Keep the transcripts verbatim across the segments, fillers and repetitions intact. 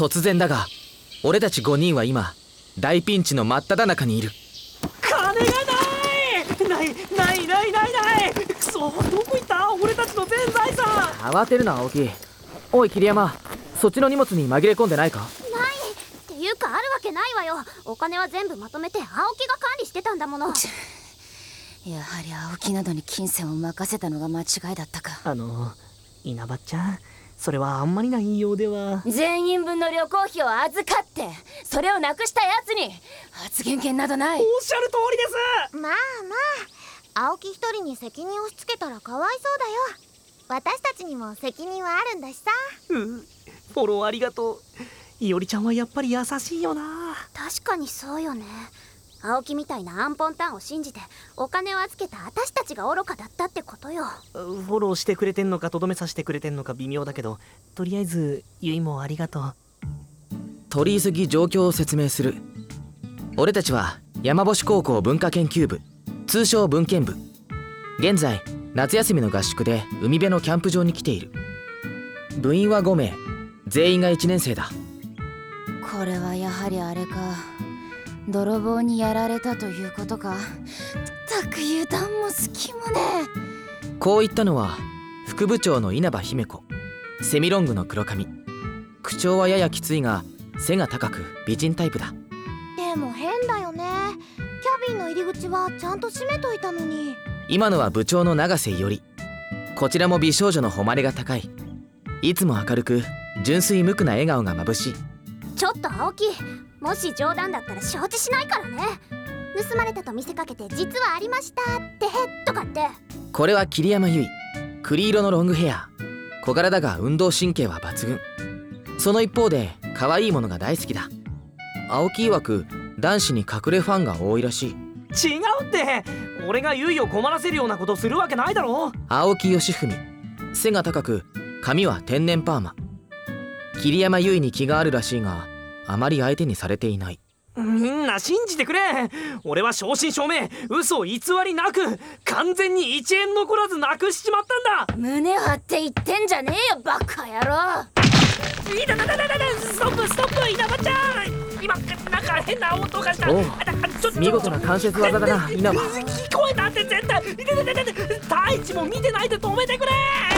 突然だが俺たちごにんは今大ピンチの真っ只中にいる。 金がないないないないないない。くそ、どこ行った俺たちの全財産。 慌てるな青木。おい桐山、そっちの荷物に紛れ込んでないか？ ないっていうか、あるわけないわよ。お金は全部まとめて青木が管理してたんだもの。 やはり青木などに金銭を任せたのが間違いだったか。 あの稲葉ちゃん、それはあんまりな言いようでは。 全員分の旅行費を預かってそれをなくしたやつに発言権などない。 おっしゃる通りです。 まあまあ、青木一人に責任を押し付けたらかわいそうだよ。私たちにも責任はあるんだしさ。 うフォローありがとう。いおりちゃんはやっぱり優しいよな。 確かにそうよね。青木みたいなアンポンタンを信じてお金を預けた私たちが愚かだったってことよ。 フォローしてくれてんのかとどめさせてくれてんのか微妙だけど、とりあえずゆいもありがとう。 取り急ぎ状況を説明する。俺たちは山星高校文化研究部、通称文研部。現在夏休みの合宿で海辺のキャンプ場に来ている。部員はごめい、全員がいちねん生だ。 これはやはりあれか、泥棒にやられたということか。たく油断も隙もね。 こう言ったのは副部長の稲葉姫子。セミロングの黒髪、口調はややきついが背が高く美人タイプだ。 でも変だよね。キャビンの入り口はちゃんと閉めといたのに。 今のは部長の永瀬伊織。こちらも美少女の誉れが高い。いつも明るく純粋無垢な笑顔が眩しい。 ちょっと青木、もし冗談だったら承知しないからね。盗まれたと見せかけて実はありましたってとかって。 これは桐山由衣。栗色のロングヘア、小柄だが運動神経は抜群。その一方で可愛いものが大好きだ。青木曰く男子に隠れファンが多いらしい。 違うって、俺がゆいを困らせるようなことするわけないだろ。 青木義文、背が高く髪は天然パーマ。桐山由衣に気があるらしいがあまり相手にされていない。 みんな信じてくれ。俺は正真正銘嘘偽りなく完全にいちえん残らずなくしちまったんだ。 胸張って言ってんじゃねえよバカ野郎。 いたたたたた、ストップストップ、稲葉ちゃん。今なんか変な音がした。 おう、 ちょっと見事な関節技だな稲葉。 聞こえたって絶対。いててててて、太一も見てないで止めてくれ。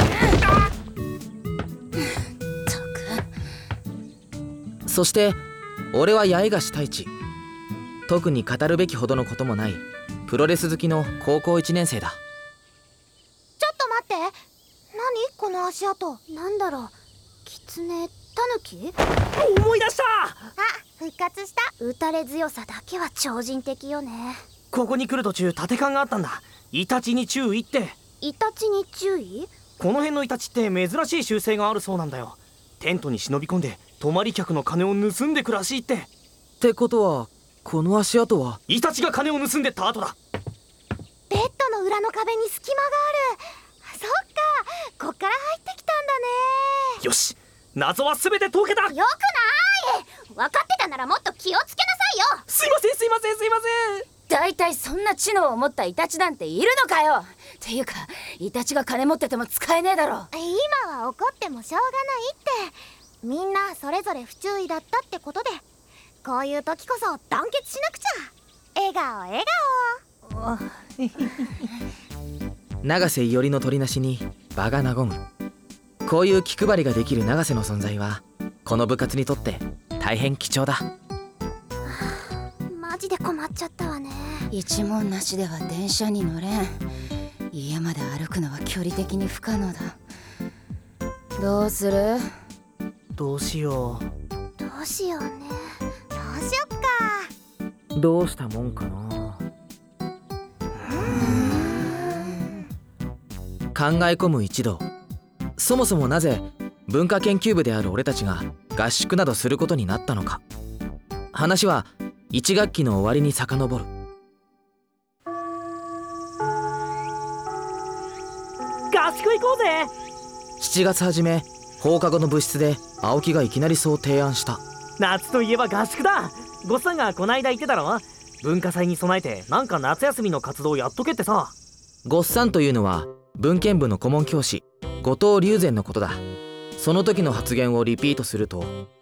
そして俺は八重樫太一。特に語るべきほどのこともないプロレス好きの高校いちねん生だ。 ちょっと待って、何この足跡。なんだろう、キツネ、タヌキ。 思い出した。 あ、復活した。打たれ強さだけは超人的よね。 ここに来る途中縦勘があったんだ。イタチに注意って。 イタチに注意。 この辺のイタチって珍しい習性があるそうなんだよ。テントに忍び込んで泊まり客の金を盗んでくらしいって。 ってことはこの足跡はイタチが金を盗んでった後だ。 ベッドの裏の壁に隙間がある。そっか、こっから入ってきたんだね。 よし、謎は全て解けた。 よくない。分かってたならもっと気をつけなさいよ。 すいませんすいませんすいません。 だいたいそんな知能を持ったイタチなんているのかよ。っていうかイタチが金持ってても使えねえだろ。 今は怒ってもしょうがないって。みんなそれぞれ不注意だったってことで、こういう時こそ団結しなくちゃ。笑顔笑顔。永瀬伊織の取りなしに場が和む。こういう気配りができる永瀬の存在はこの部活にとって大変貴重だ。 マジで困っちゃったわね。 一文なしでは電車に乗れん。家まで歩くのは距離的に不可能だ。どうする？ どうしよう。 どうしようね。どうしよっか。 どうしたもんかな。考え込む一同。そもそもなぜ文化研究部である俺たちが合宿などすることになったのか。話はいち学期の終わりに遡る。 合宿行こうぜ。 しちがつ初め、放課後の部室で青木がいきなりそう提案した。 夏といえば合宿だ。ゴッサンがこないだ言ってたろ。文化祭に備えてなんか夏休みの活動やっとけってさ。 ゴッサンというのは文研部の顧問教師後藤龍禅のことだ。その時の発言をリピートすると、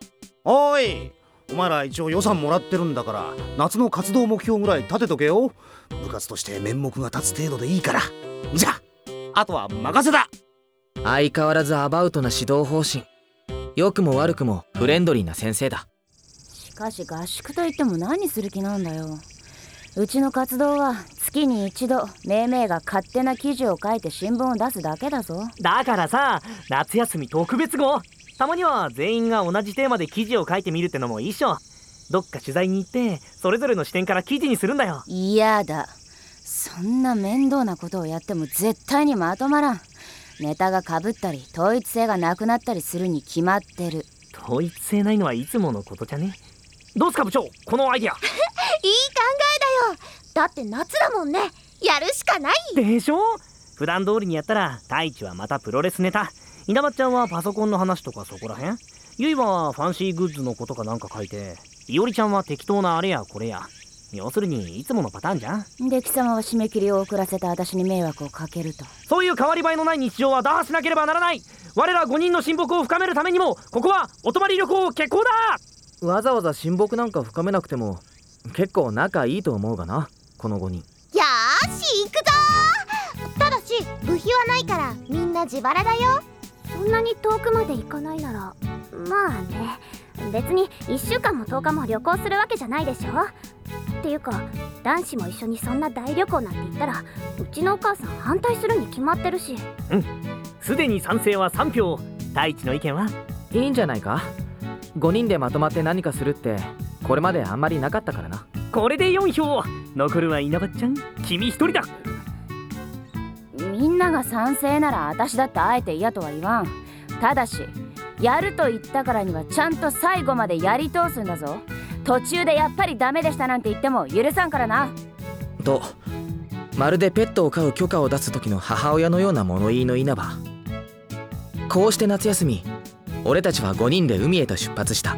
おい、お前ら一応予算もらってるんだから、夏の活動目標ぐらい立てとけよ。部活として面目が立つ程度でいいから。じゃああとは任せだ。 相変わらずアバウトな指導方針。良くも悪くもフレンドリーな先生だ。 しかし合宿といっても何する気なんだよ。うちの活動は月に一度めいめいが勝手な記事を書いて新聞を出すだけだぞ。 だからさ、夏休み特別号、たまには全員が同じテーマで記事を書いてみるってのもいいっしょ。どっか取材に行ってそれぞれの視点から記事にするんだよ。 嫌だ。そんな面倒なことをやっても絶対にまとまらん。ネタがかぶったり統一性がなくなったりするに決まってる。 統一性ないのはいつものことじゃね。どうすか部長、このアイディア。 いい考えだよ。だって夏だもんね。やるしかないでしょ。普段通りにやったら太一はまたプロレスネタ、稲葉ちゃんはパソコンの話とかそこらへん、ゆいはファンシーグッズのことかなんか書いて、いおりちゃんは適当なあれやこれや。要するにいつものパターンじゃん。 で貴様は締め切りを遅らせた私に迷惑をかけると。 そういう変わり映えのない日常は打破しなければならない。我らごにんの親睦を深めるためにも、ここはお泊まり旅行決行だ。 わざわざ親睦なんか深めなくても結構仲いいと思うがな、このごにん。 よーし行くぞー。ただし部費はないからみんな自腹だよ。そんなに遠くまで行かないならまあね。別にいっしゅうかんもとおかも旅行するわけじゃないでしょ。っていうか男子も一緒にそんな大旅行なんて言ったらうちのお母さん反対するに決まってるし。 うん、すでに賛成はさん票。太一の意見はいいんじゃないか。ごにんでまとまって何かするってこれまであんまりなかったからな。 これでよん票。残るは稲葉ちゃん、君一人だ。 みんなが賛成なら私だってあえて嫌とは言わん。ただしやると言ったからにはちゃんと最後までやり通すんだぞ。途中でやっぱりダメでしたなんて言っても許さんからな。 とまるでペットを飼う許可を出す時の母親のような物言いの稲葉。こうして夏休み、俺たちはごにんで海へと出発した。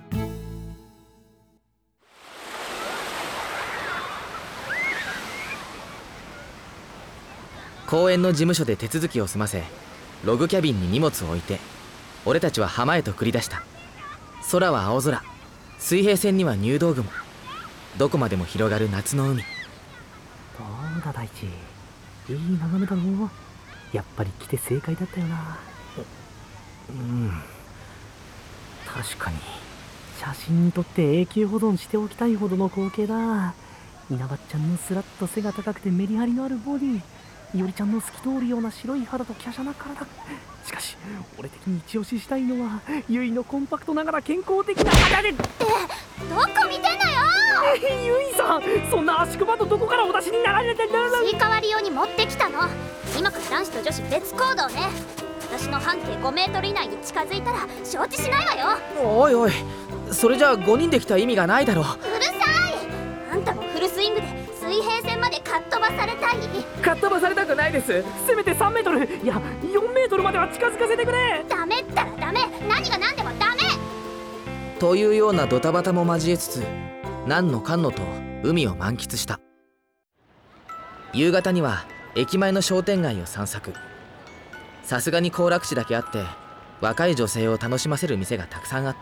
公園の事務所で手続きを済ませ、ログキャビンに荷物を置いて俺たちは浜へと繰り出した。空は青空、水平線には入道雲、どこまでも広がる夏の海。 どうだ大地、いい眺めだろう。やっぱり来て正解だったよな。うん、確かに写真に撮って永久保存しておきたいほどの光景だ。稲葉ちゃんのスラッと背が高くてメリハリのあるボディ、いおりちゃんの透き通るような白い肌と華奢な体。しかし俺的に一押ししたいのはゆいのコンパクトながら健康的な肌で。ってどこ見てんのよー。ゆいさん、そんな足首とどこからお出しになられてんだ。 スイカ割り用に持ってきたの。今から男子と女子別行動ね。私の半径ごメートル以内に近づいたら承知しないわよ。 おいおい、それじゃあごにんで来た意味がないだろ。 うるさい。あんたもフルスイングで水平線までかっ飛ばされたい。 かっ飛ばされたくないです。 せめてさんメートル、いやよんメートルまでは近づかせてくれ。 ダメったらダメ。何が何でもダメというようなドタバタも交えつつ、何のかんのと海を満喫した。夕方には駅前の商店街を散策。さすがに行楽地だけあって若い女性を楽しませる店がたくさんあった。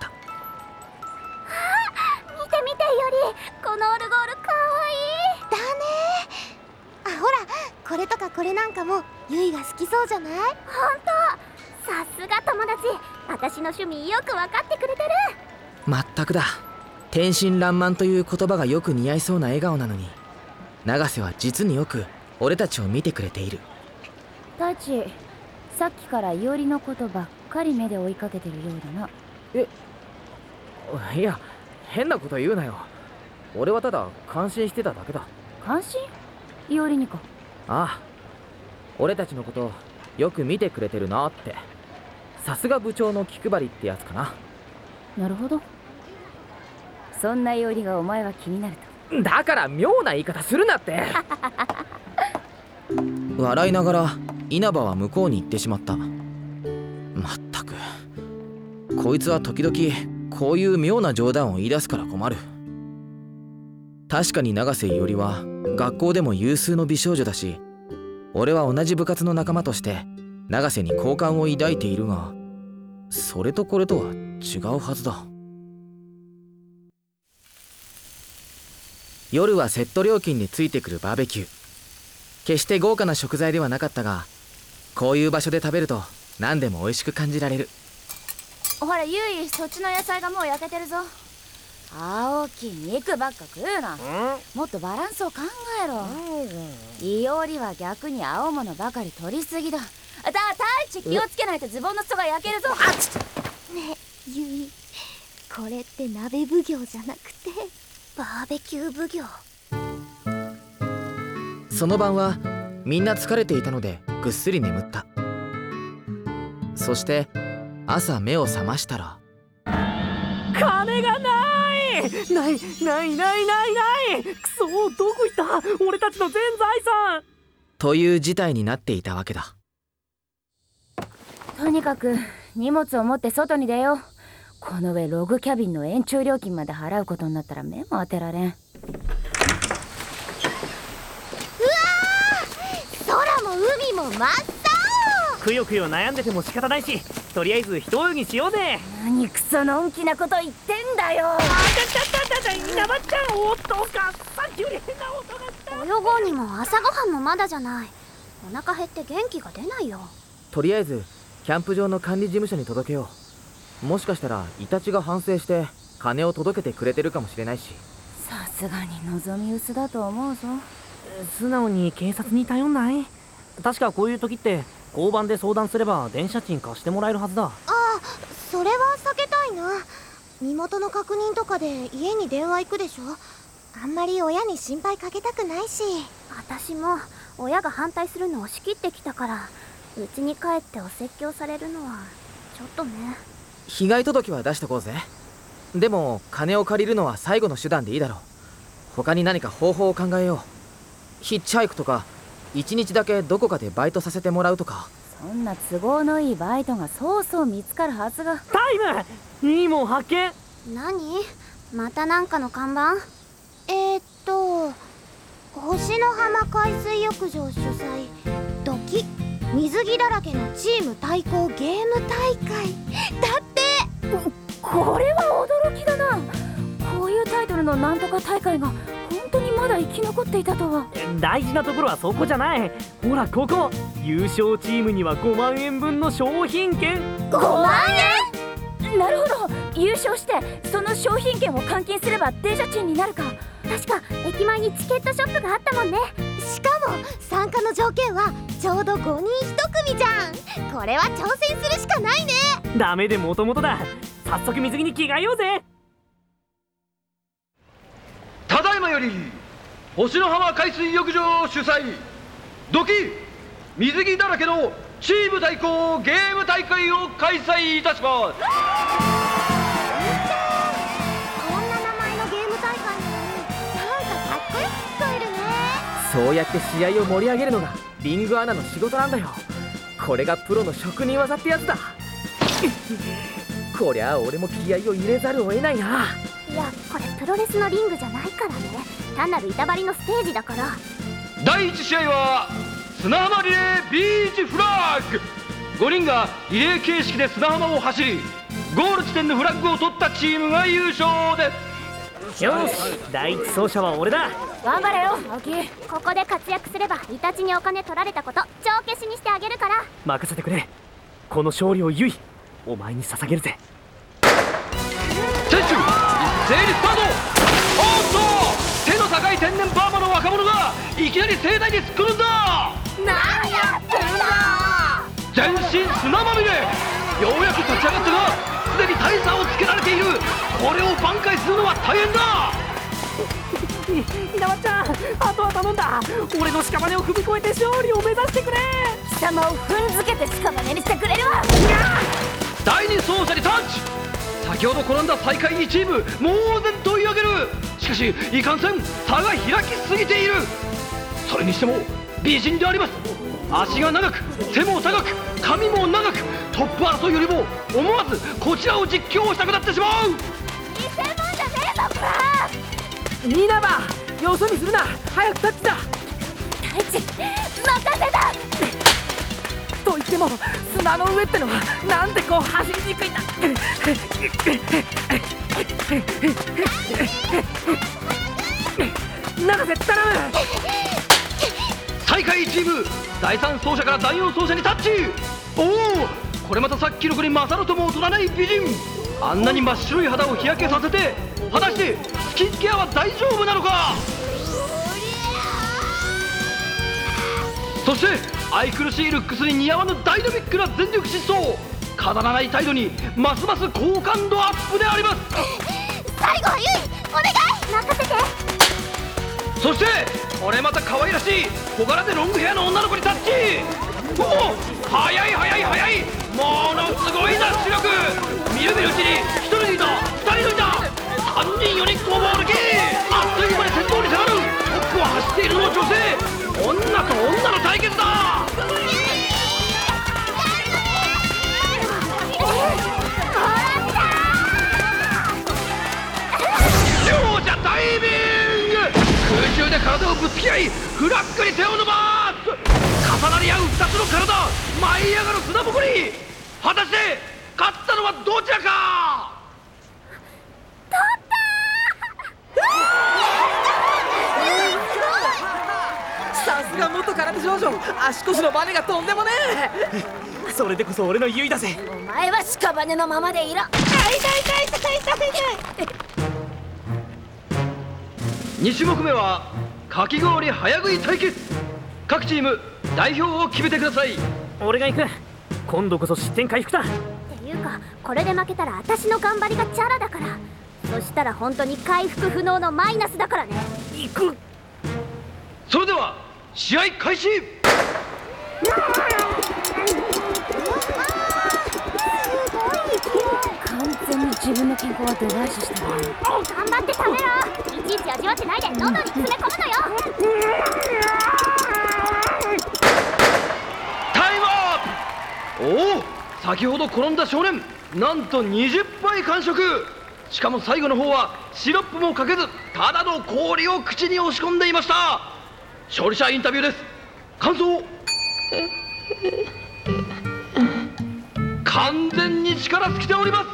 見て見てより、このオルゴールかわいいだね。あ、ほらこれとかこれなんかもゆいが好きそうじゃない？ほんとさすが友達。私の趣味よく分かってくれてる。 まったくだ。天真爛漫という言葉がよく似合いそうな笑顔なのに、永瀬は実によく俺たちを見てくれている。 タチ、さっきからいおりのことばっかり目で追いかけてるようだな。 え、いや変なこと言うなよ。俺はただ感心してただけだ。 関心？いおりにか？ ああ、俺たちのことよく見てくれてるなって。さすが部長の気配りってやつかな。 なるほど。そんないおりがお前は気になると。 だから妙な言い方するなって笑いながら稲葉は向こうに行ってしまった。まったくこいつは時々こういう妙な冗談を言い出すから困る。確かに永瀬いおりは学校でも有数の美少女だし、俺は同じ部活の仲間として永瀬に好感を抱いているが、それとこれとは違うはずだ。 夜はセット料金についてくるバーベキュー。決して豪華な食材ではなかったが、こういう場所で食べると何でも美味しく感じられる。 ほらユイ、そっちの野菜がもう焼けてるぞ。青木、肉ばっか食うな。もっとバランスを考えろ。いおりは逆に青物ばかり取りすぎだ。だ、太一気をつけないとズボンの裾が焼けるぞ。 ねえゆい、これって鍋奉行じゃなくてバーベキュー奉行。 その晩はみんな疲れていたのでぐっすり眠った。そして朝目を覚ましたら、 金がないないないないないないくそ、どこ行った俺たちの全財産という事態になっていたわけだ。 とにかく荷物を持って外に出よう。この上ログキャビンの延長料金まで払うことになったら目も当てられん。 空も海も真っ青。 くよくよ悩んでても仕方ないし、とりあえず一泳ぎしようぜ。 何クソのんきなこと言ってんだよ。 あちゃちゃちゃちゃちゃ、稲葉ちゃん、おっとかさっきより変な音がした。 泳ごうにも朝ごはんもまだじゃない。お腹減って元気が出ないよ。 とりあえずキャンプ場の管理事務所に届けよう。もしかしたらイタチが反省して金を届けてくれてるかもしれないし。 さすがに望み薄だと思うぞ。 素直に警察に頼んない？確かこういう時って交番で相談すれば電車賃貸してもらえるはずだ。 ああ、それは避けたいな。身元の確認とかで家に電話行くでしょ。あんまり親に心配かけたくないし。私も親が反対するのを仕切ってきたから、家に帰ってお説教されるのはちょっとね。 被害届は出しとこうぜ。でも金を借りるのは最後の手段でいいだろう。他に何か方法を考えよう。ヒッチハイクとか、一日だけどこかでバイトさせてもらうとか。 そんな都合のいいバイトがそうそう見つかるはずが。 タイムいいもん発見。 何？またなんかの看板？えー、っと星の浜海水浴場主催ドキ水着だらけのチーム対抗ゲーム大会だって。 これは驚きだな。こういうタイトルのなんとか大会が本当にまだ生き残っていたとは。 大事なところはそこじゃない。ほらここ、優勝チームにはごまんえんぶんの商品券。 ごまんえん？ なるほど、優勝してその商品券を換金すれば電車賃になるか。 確か駅前にチケットショップがあったもんね。しかも参加の条件はちょうどごにんひとくみじゃん。これは挑戦するしかないね。 ダメでもともとだ。早速水着に着替えようぜ。 ただいまより星の浜海水浴場主催ドキ水着だらけのチーム対抗ゲーム大会を開催いたします。 こんな名前のゲーム大会なのになんかかっこよく聞こえるね。 そうやって試合を盛り上げるのがリングアナの仕事なんだよ。これがプロの職人技ってやつだ。こりゃあ俺も気合を入れざるを得ないな。 いや、これプロレスのリングじゃないからね。単なる板張りのステージだから。 だいいち試合は砂浜リレービーチフラッグ。ごにんがリレー形式で砂浜を走り、ゴール地点のフラッグを取ったチームが優勝です。 よし、第一走者は俺だ。 頑張れよ青木。 ここで活躍すればイタチにお金取られたこと帳消しにしてあげるから。 任せてくれ。この勝利をユイ、お前に捧げるぜ。 選手一斉にスタート。おっと、背の高い天然パーマの若者がいきなり盛大に突っ込むんだ。 何やってんだ。 全身砂まみれ。ようやく立ち上がったがすでに大差をつけられている。これを挽回するのは大変だ。 稲葉ちゃん、あとは頼んだ。俺の屍を踏み越えて勝利を目指してくれ。 貴様を踏んづけて屍にしてくれるわ。 第二走者にタッチ。先ほど転んだ最下位にチーム猛然と追い上げる。しかしいかんせん差が開きすぎている。それにしても美人であります。足が長く背も高く髪も長く、トップ争いよりも思わずこちらを実況したくなってしまう。 偽物じゃねえぞか。 稲葉、よそ見するな。早くタッチだ。 太一、任せた。 と言っても砂の上ってのはなんでこう走りにくいんだ。 永瀬頼む。 最下位チーム、だいさん走者からだいよん走者にタッチ。おお、これまたさっきの子に勝るとも劣らない美人。あんなに真っ白い肌を日焼けさせて、果たしてスキンケアは大丈夫なのか。そして愛くるしいルックスに似合わぬダイナミックな全力疾走、飾らない態度にますます好感度アップであります。 最後はゆい、お願い任せて。 そしてこれまた可愛らしい小柄でロングヘアの女の子にタッチ。おお、速い速い速い、ものすごいダッシュ力。みるみるうちにひとり抜いた、ふたり抜いた、さんにんよにん攻防抜き、あっという間に先頭に迫る。トップを走っているのは女性。女と女の対決だ。両者ダイビング。空中で体をぶつけ合い、フラッグに手を伸ばす。重なり合うふたつの体、舞い上がる砂ぼこり。果たして勝ったのはどちらか。 さすが元空手少女、足腰のバネがとんでもねえ。それでこそ俺の優位だぜ。 お前は屍のままでいろ。 に種目目はかき氷早食い対決。各チーム代表を決めてください。 俺が行く。今度こそ失点回復だ。 っていうか、これで負けたら私の頑張りがチャラだから。そしたら本当に回復不能のマイナスだからね。 行く。 それでは試合開始。 完全に自分の健康は度外視してる。 頑張って食べろ。いちいち味わってないで喉に詰め込むのよ。 タイムアップ。おお、先ほど転んだ少年、なんとにじゅっぱい完食。しかも最後の方はシロップもかけず、ただの氷を口に押し込んでいました。勝利者インタビューです。感想。完全に力尽きております。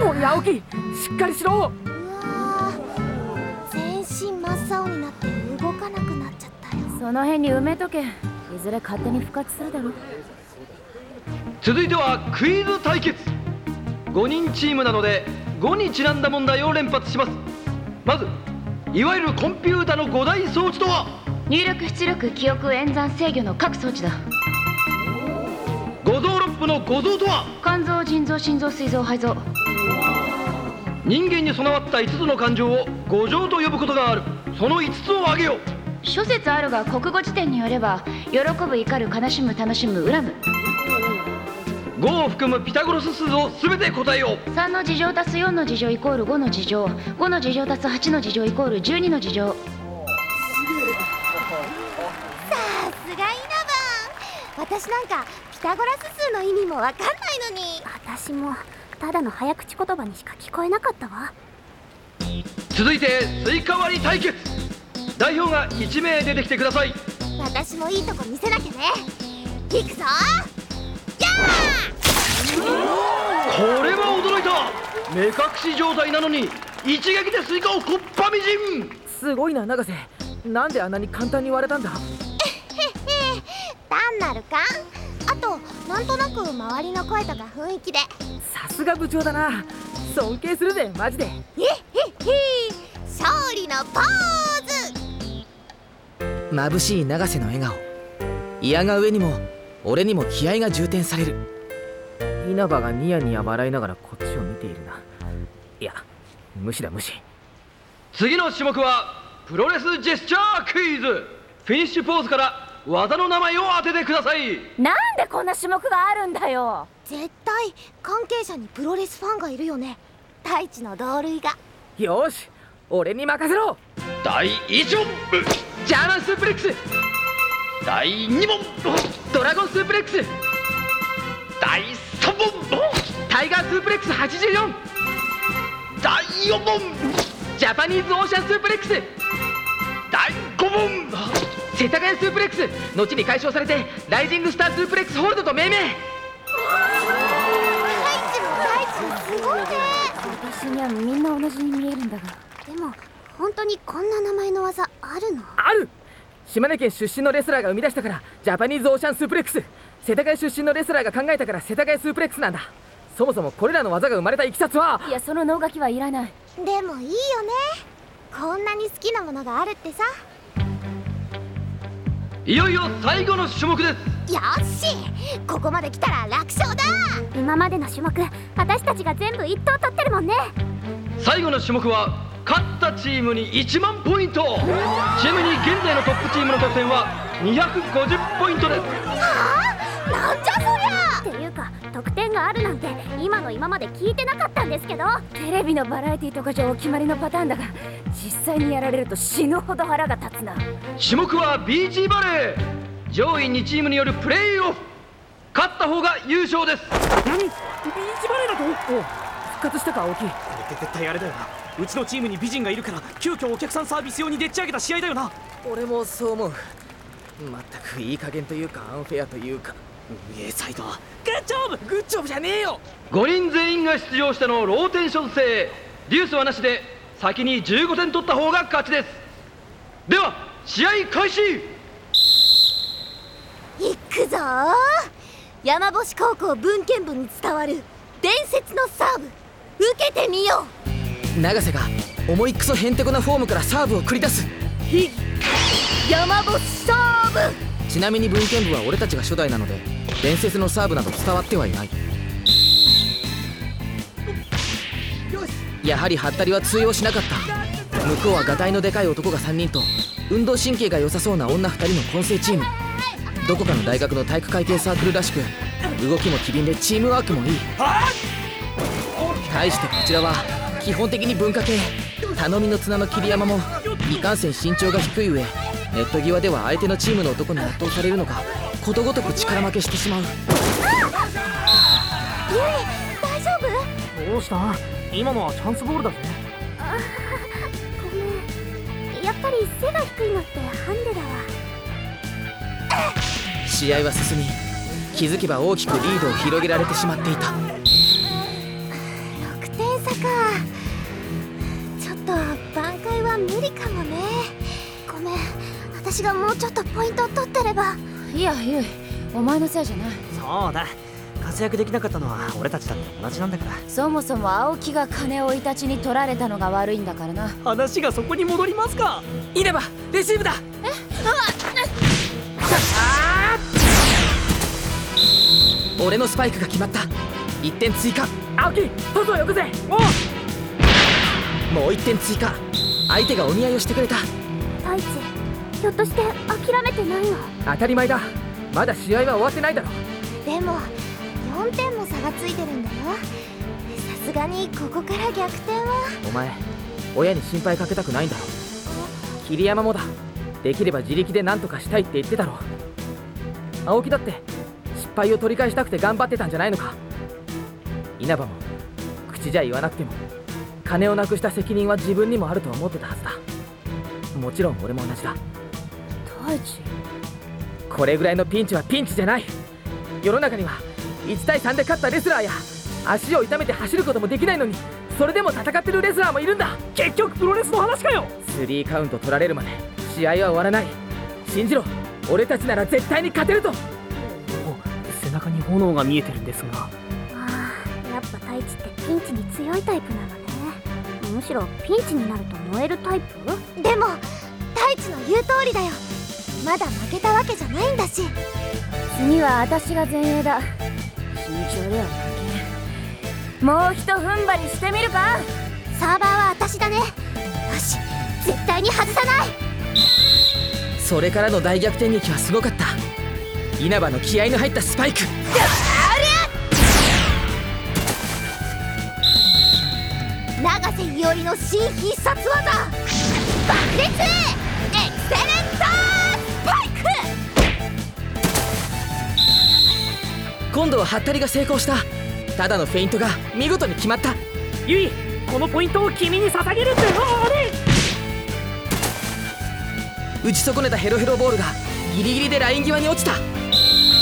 おい青木、しっかりしろ。 うわー、全身真っ青になって動かなくなっちゃったよ。 その辺に埋めとけ。いずれ勝手に復活するだろ。 続いてはクイズ対決。ごにんチームなのでごにちなんだ問題を連発します。まずいわゆるコンピュータのご大装置とは。 入力出力記憶演算制御の各装置だ。 五臓六腑の五臓とは。 肝臓腎臓心臓膵臓肺臓。 人間に備わったいつつの感情を五情と呼ぶことがある。そのいつつを挙げよう。 諸説あるが国語辞典によれば、喜ぶ怒る悲しむ楽しむ恨む。 ごを含むピタゴラス数を全て答えよう。 さんの次乗足すよんの次乗イコールごの次乗、ごの次乗足すはちの次乗イコールじゅうにの次乗。 さすが稲葉。私なんかピタゴラス数の意味もわかんないのに。私もただの早口言葉にしか聞こえなかったわ。 続いてスイカ割り対決。代表がいち名出てきてください。 私もいいとこ見せなきゃね。いくぞ。やこれは驚いた。目隠し状態なのに一撃でスイカをこっぱみじん。 すごいな永瀬、なんであんなに簡単に割れたんだ。 単なるか。あとなんとなく周りの声とか雰囲気で。 さすが部長だな。尊敬するぜマジで。 えへへ、勝利のポーズ。 眩しい永瀬の笑顔。嫌が上にも俺にも気合が充填される。 稲葉がニヤニヤ笑いながらこっちを見ているな。いや、無視だ無視。 次の種目はプロレスジェスチャークイズ。フィニッシュポーズから技の名前を当ててください。 なんでこんな種目があるんだよ。 絶対関係者にプロレスファンがいるよね。太一の同類が。 よし、俺に任せろ。 だいいち問、 ジャーマンスープレックス。 だいに問、 ドラゴンスープレックス。 だいさん問、 タイガースープレックスはちじゅうよん。 だいよん問、 ジャパニーズオーシャンスープレックス。 だいご問、 世田谷スープレックス、後に解消されてライジングスタースープレックスホールドと命名。 太一も太一もすごいね。 私にはみんな同じに見えるんだが。 でも本当にこんな名前の技あるの？ ある。島根県出身のレスラーが生み出したからジャパニーズオーシャンスープレックス。世田谷出身のレスラーが考えたから世田谷スープレックスなんだ。そもそもこれらの技が生まれたいきさつは。 いや、その脳書きはいらない。 でもいいよね、こんなに好きなものがあるってさ。 いよいよ最後の種目です。 よっし、ここまで来たら楽勝だ。今までの種目私たちが全部一等取ってるもんね。 最後の種目は勝ったチームにいちまんポイント。ちなみに現在のトップチームの得点はにひゃくごじゅうポイントです。 はあ、なんじゃそりゃ。っていうか得点があるなんて今の今まで聞いてなかったんですけど。 テレビのバラエティとかじゃお決まりのパターンだが、実際にやられると死ぬほど腹が立つな。 種目はビーチバレー。上位にチームによるプレーオフ。勝った方が優勝です。 何？ビーチバレーだと？おう、復活したか青木。 これって絶対あれだよな。うちのチームに美人がいるから急遽お客さんサービス用にでっち上げた試合だよな。 俺もそう思う。まったくいい加減というかアンフェアというか。 運営サイドグッジョブグッジョブじゃねえよ。 ごにん全員が出場してのローテンション制。デュースはなしで先にじゅうごてん取った方が勝ちです。では試合開始。 いくぞー。山星高校文献部に伝わる伝説のサーブ、受けてみよう。永瀬が重いクソヘンテコなフォームからサーブを繰り出す。 ひ山星サーブ。 ちなみに文献部は俺たちが初代なので伝説のサーブなど伝わってはいない。やはりハッタリは通用しなかった。向こうはガタイのでかい男がさんにんと運動神経が良さそうな女ふたりの混成チーム。どこかの大学の体育会系サークルらしく動きも機敏でチームワークもいい。対してこちらは基本的に文化系。頼みの綱の桐山もいかんせん身長が低い上、ネット際では相手のチームの男に圧倒されるのかことごとく力負けしてしまう。 ゆい、大丈夫？ どうした？今のはチャンスボールだぜ。 あ、ごめん、やっぱり背が低いのってハンデだわ。 試合は進み、気づけば大きくリードを広げられてしまっていた。 ろくてん差か。ちょっと挽回は無理かもね。ごめん、私がもうちょっとポイントを取ってれば。 いや、ゆい、お前のせいじゃない。 そうだ、活躍できなかったのは俺たちだって同じなんだから。 そもそも青木が金をイタチに取られたのが悪いんだからな。 話がそこに戻りますか。 稲葉レシーブだ。 え、 俺のスパイクが決まった。いってん追加。 青木トスをよこせ。おう、 もういってん追加。相手がお見合いをしてくれた。 太一、ひょっとして諦めてないの？ 当たり前だ。まだ試合は終わってないだろ。 でもよんてんも差がついてるんだよ。さすがにここから逆転は。 お前親に心配かけたくないんだろ。桐山もだ。できれば自力で何とかしたいって言ってたろ。青木だって失敗を取り返したくて頑張ってたんじゃないのか。稲葉も口じゃ言わなくても金をなくした責任は自分にもあると思ってたはずだ。もちろん俺も同じだ。 太一、 これぐらいのピンチはピンチじゃない。世の中にはいちたいさんで勝ったレスラーや足を痛めて走ることもできないのにそれでも戦ってるレスラーもいるんだ。結局プロレスの話かよ。スリーカウント取られるまで試合は終わらない。信じろ、俺たちなら絶対に勝てると。 背中に炎が見えてるんですが。 ああ、やっぱ太一ってピンチに強いタイプなのね。むしろピンチになると燃えるタイプ？でも太一の言う通りだよ。まだ負けたわけじゃないんだし。 次は私が前衛だ。身長では負けん。もうひと踏ん張りしてみるか。 サーバーは私だね。よし、絶対に外さない。 それからの大逆転劇はすごかった。稲葉の気合の入ったスパイク。 永瀬伊織の新必殺技、爆裂エクセレントスパイク。 今度はハッタリが成功した。ただのフェイントが見事に決まった。 ゆい、このポイントを君に捧げるって。あれ打ち損ねたヘロヘロボールがギリギリでライン際に落ちた。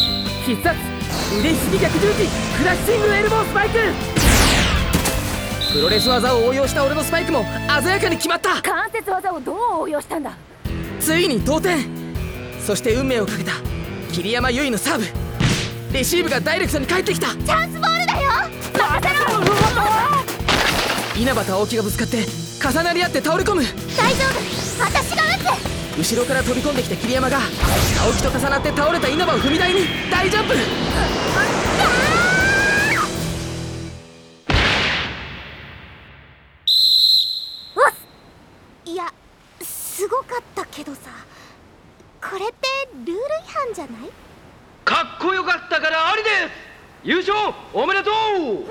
必殺腕ひしぎ逆十字クラッシングエルボースパイク。 プロレス技を応用した俺のスパイクも鮮やかに決まった。 関節技をどう応用したんだ。 ついに同点。そして運命をかけた桐山結衣のサーブ。レシーブがダイレクトに返ってきた。チャンスボールだよ。任せろ。稲葉と青木がぶつかって重なり合って倒れ込む。 大丈夫、私が打つ。 後ろから飛び込んできた桐山が青木と重なって倒れた稲葉を踏み台に大ジャンプ。 いや、すごかったけどさ、これってルール違反じゃない？ かっこよかったからありです。優勝おめでとう。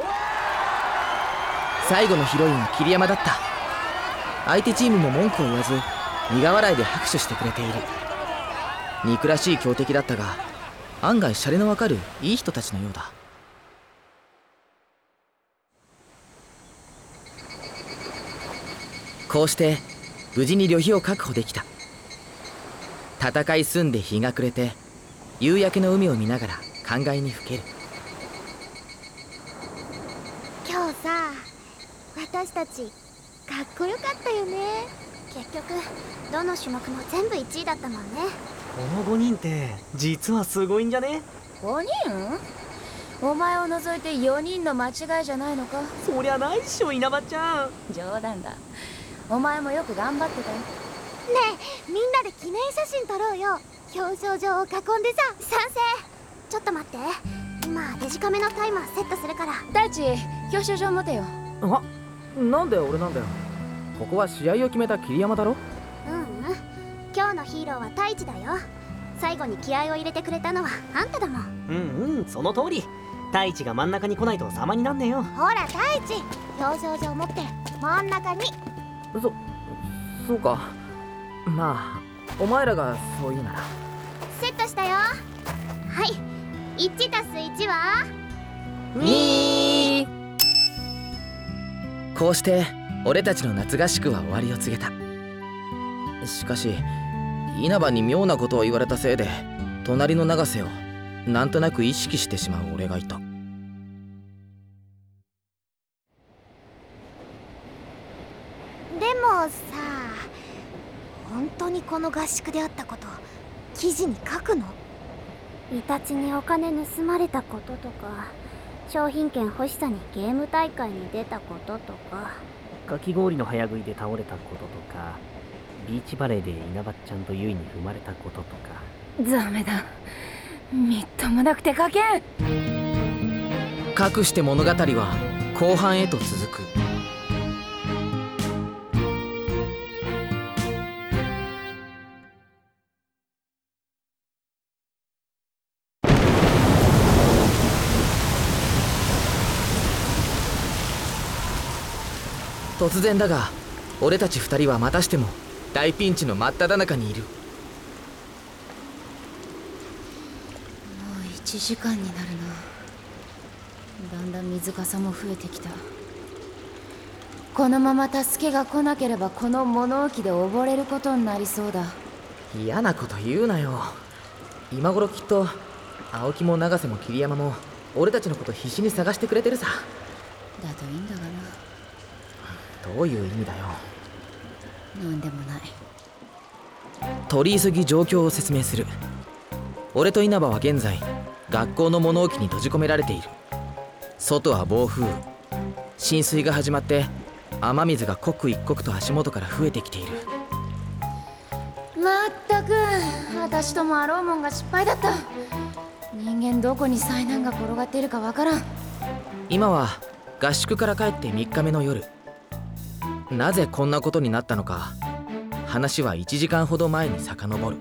最後のヒロインは桐山だった。相手チームも文句を言わず苦笑いで拍手してくれている。憎らしい強敵だったが案外シャレのわかるいい人たちのようだ。こうして無事に旅費を確保できた。戦い済んで日が暮れて夕焼けの海を見ながら考えにふける。 今日さ、私たちかっこよかったよね。結局どの種目も全部いちいだったもんね。 このごにんって実はすごいんじゃね？ ごにん？お前を除いてよにんの間違いじゃないのか？ そりゃないっしょ、稲葉ちゃん。 冗談だ。お前もよく頑張ってたよ。 ねえ、みんなで記念写真撮ろうよ。表彰状を囲んでさ。賛成。ちょっと待って、今デジカメのタイマーセットするから。 大地、表彰状持てよ。 あ、なんで俺なんだよ。ここは試合を決めた桐山だろ。 うんうん、今日のヒーローは太一だよ。最後に気合を入れてくれたのはあんただもん。 うんうん、その通り。太一が真ん中に来ないと様になんねえよ。 ほら太一、表彰状持って真ん中に。 そ、そうか。まあお前らがそう言うなら。 セットしたよ。はい、いちたすいちはに。こうして俺たちの夏合宿は終わりを告げた。しかし稲葉に妙なことを言われたせいで隣の永瀬をなんとなく意識してしまう俺がいた。 でもさ、本当にこの合宿であったこと記事に書くの？イタチにお金盗まれたこととか、商品券欲しさにゲーム大会に出たこととか、 かき氷の早食いで倒れたこととか、ビーチバレーで稲葉ちゃんとユイに踏まれたこととか。 ダメだ、みっともなくて書けん。 かくして物語は後半へと続く。突然だが俺たち二人はまたしても大ピンチの真っ只中にいる。 もういちじかんになるな。だんだん水かさも増えてきた。このまま助けが来なければこの物置で溺れることになりそうだ。 嫌なこと言うなよ。今頃きっと青木も永瀬も桐山も俺たちのこと必死に探してくれてるさ。 だといいんだがな。 どういう意味だよ。 なんでもない。 取り急ぎ状況を説明する。俺と稲葉は現在学校の物置に閉じ込められている。外は暴風雨、浸水が始まって雨水が刻一刻と足元から増えてきている。 まったく私ともあろうもんが失敗だった。人間どこに災難が転がっているかわからん。 今は合宿から帰ってみっかめの夜。なぜこんなことになったのか、話はいちじかんほど前に遡る。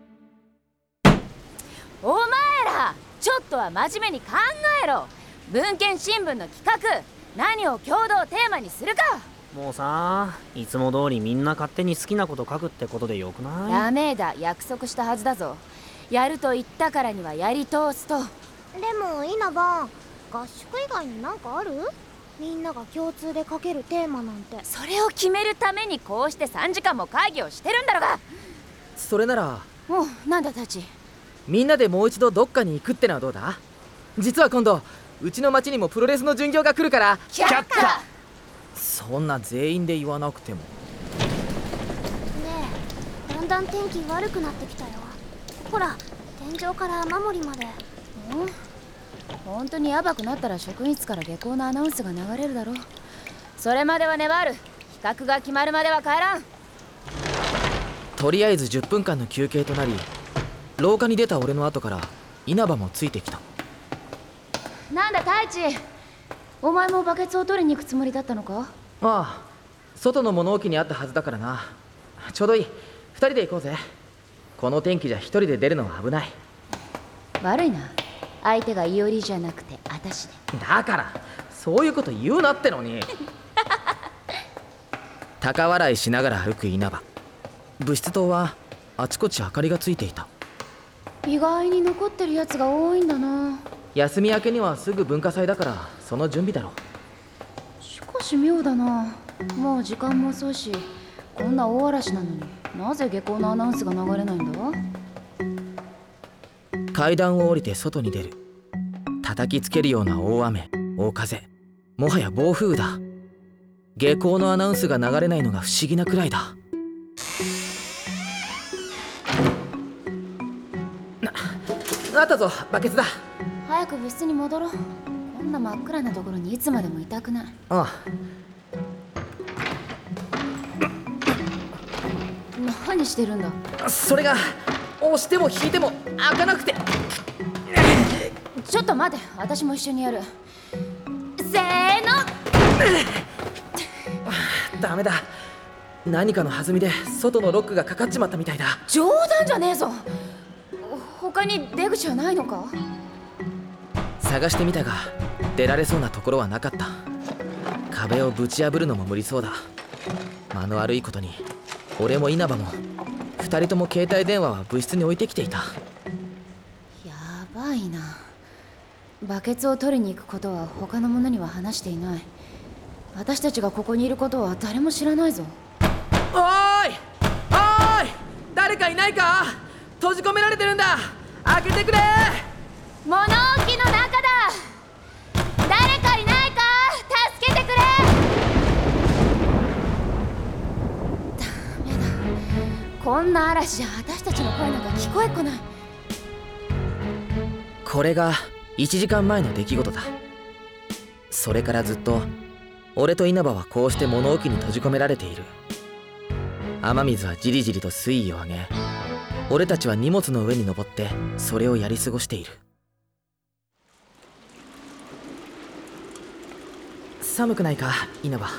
お前らちょっとは真面目に考えろ。文献新聞の企画、何を共同テーマにするか。 もうさ、いつも通りみんな勝手に好きなこと書くってことでよくない？ ダメだ、約束したはずだぞ。やると言ったからにはやり通すと。 でも稲葉、合宿以外になんかある？みんなが共通で書けるテーマなんて。 それを決めるためにこうしてさんじかんも会議をしてるんだろうが。 それならおう、なんだたち。 みんなでもう一度どっかに行くってのはどうだ？実は今度うちの町にもプロレスの巡業が来るから。 却下。 そんな全員で言わなくても。 ねえ、だんだん天気悪くなってきたよ。ほら、天井から雨漏りまで。 うん、本当にヤバくなったら職員室から下校のアナウンスが流れるだろう。それまでは粘る。比較が決まるまでは帰らん。 とりあえずじゅっぷんかんの休憩となり、廊下に出た俺の後から稲葉もついてきた。 なんだ太一、お前もバケツを取りに行くつもりだったのか？ ああ、外の物置にあったはずだからな。ちょうどいい、ふたりで行こうぜ。この天気じゃ一人で出るのは危ない。 悪いな、相手が伊織じゃなくて私で。 だからそういうこと言うなってのに。高笑いしながら歩く稲葉。物質棟はあちこち明かりがついていた。 意外に残ってるやつが多いんだな。 休み明けにはすぐ文化祭だからその準備だろう。 しかし妙だな。もう時間も遅いし、こんな大嵐なのになぜ下校のアナウンスが流れないんだ？ 階段を降りて外に出る。叩きつけるような大雨、大風、もはや暴風雨だ。下校のアナウンスが流れないのが不思議なくらいだ。な、あったぞ、バケツだ。 早く部室に戻ろう。こんな真っ暗なところにいつまでもいたくない。 ああ、何してるんだ？ それが押しても引いても開かなくて。 ちょっと待て、私も一緒にやる。せーの。 ダメだ、何かの弾みで外のロックがかかっちまったみたいだ。 冗談じゃねえぞ。他に出口はないのか？ 探してみたが出られそうなところはなかった。壁をぶち破るのも無理そうだ。間の悪いことに俺も稲葉もふたりとも携帯電話は部室に置いてきていた。 やばいな。バケツを取りに行くことは他の者には話していない。私たちがここにいることは誰も知らないぞ。 おーいおーい、誰かいないか？閉じ込められてるんだ、開けてくれ。 物置の中だ。誰かいないか？助けてくれ。ダメだ、こんな嵐じゃ私たちの声なんか聞こえっこない。 これがいちじかんまえの出来事だ。それからずっと俺と稲葉はこうして物置に閉じ込められている。雨水はじりじりと水位を上げ、俺たちは荷物の上に登ってそれをやり過ごしている。寒くないか、稲葉？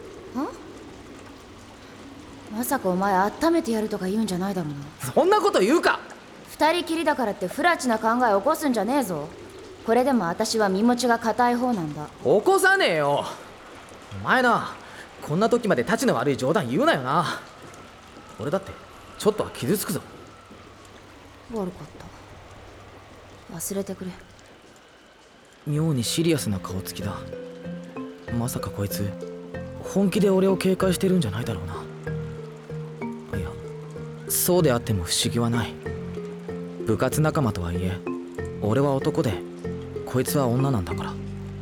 まさかお前温めてやるとか言うんじゃないだろうな。 そんなこと言うか？ 二人きりだからって不埒な考えを起こすんじゃねえぞ。これでも私は身持ちが固い方なんだ。 起こさねえよ。お前な、こんな時までタチの悪い冗談言うなよな。俺だってちょっとは傷つくぞ。 悪かった、忘れてくれ。 妙にシリアスな顔つきだ。まさかこいつ本気で俺を警戒してるんじゃないだろうな。いや、そうであっても不思議はない。部活仲間とはいえ俺は男でこいつは女なんだから。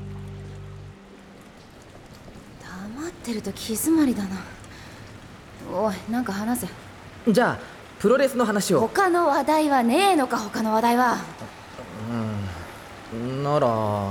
黙ってると気詰まりだな。おい、なんか話せ。 じゃあプロレスの話を。 他の話題はねえのか？他の話題は。 うんなら、あ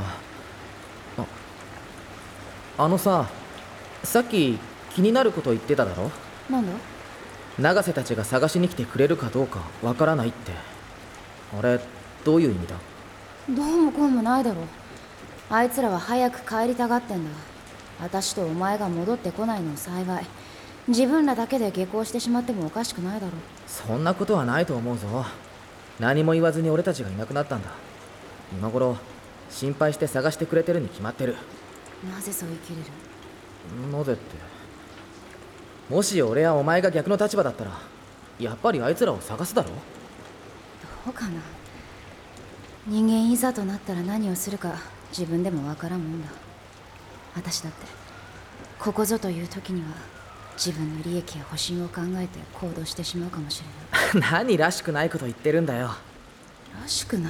あのさ、さっき気になること言ってただろ。 なんだ？ 永瀬たちが探しに来てくれるかどうかわからないって。あれどういう意味だ？ どうもこうもないだろ。あいつらは早く帰りたがってんだ。私とお前が戻ってこないのを幸い。自分らだけで下校してしまってもおかしくないだろ。 そんなことはないと思うぞ。何も言わずに俺たちがいなくなったんだ。今頃心配して探してくれてるに決まってる。 なぜそう言い切れる？ なぜって、もし俺やお前が逆の立場だったらやっぱりあいつらを探すだろ。 どうかな。人間いざとなったら何をするか自分でもわからんもんだ。私だってここぞという時には自分の利益や保身を考えて行動してしまうかもしれない。 何らしくないこと言ってるんだよ。 らしくない？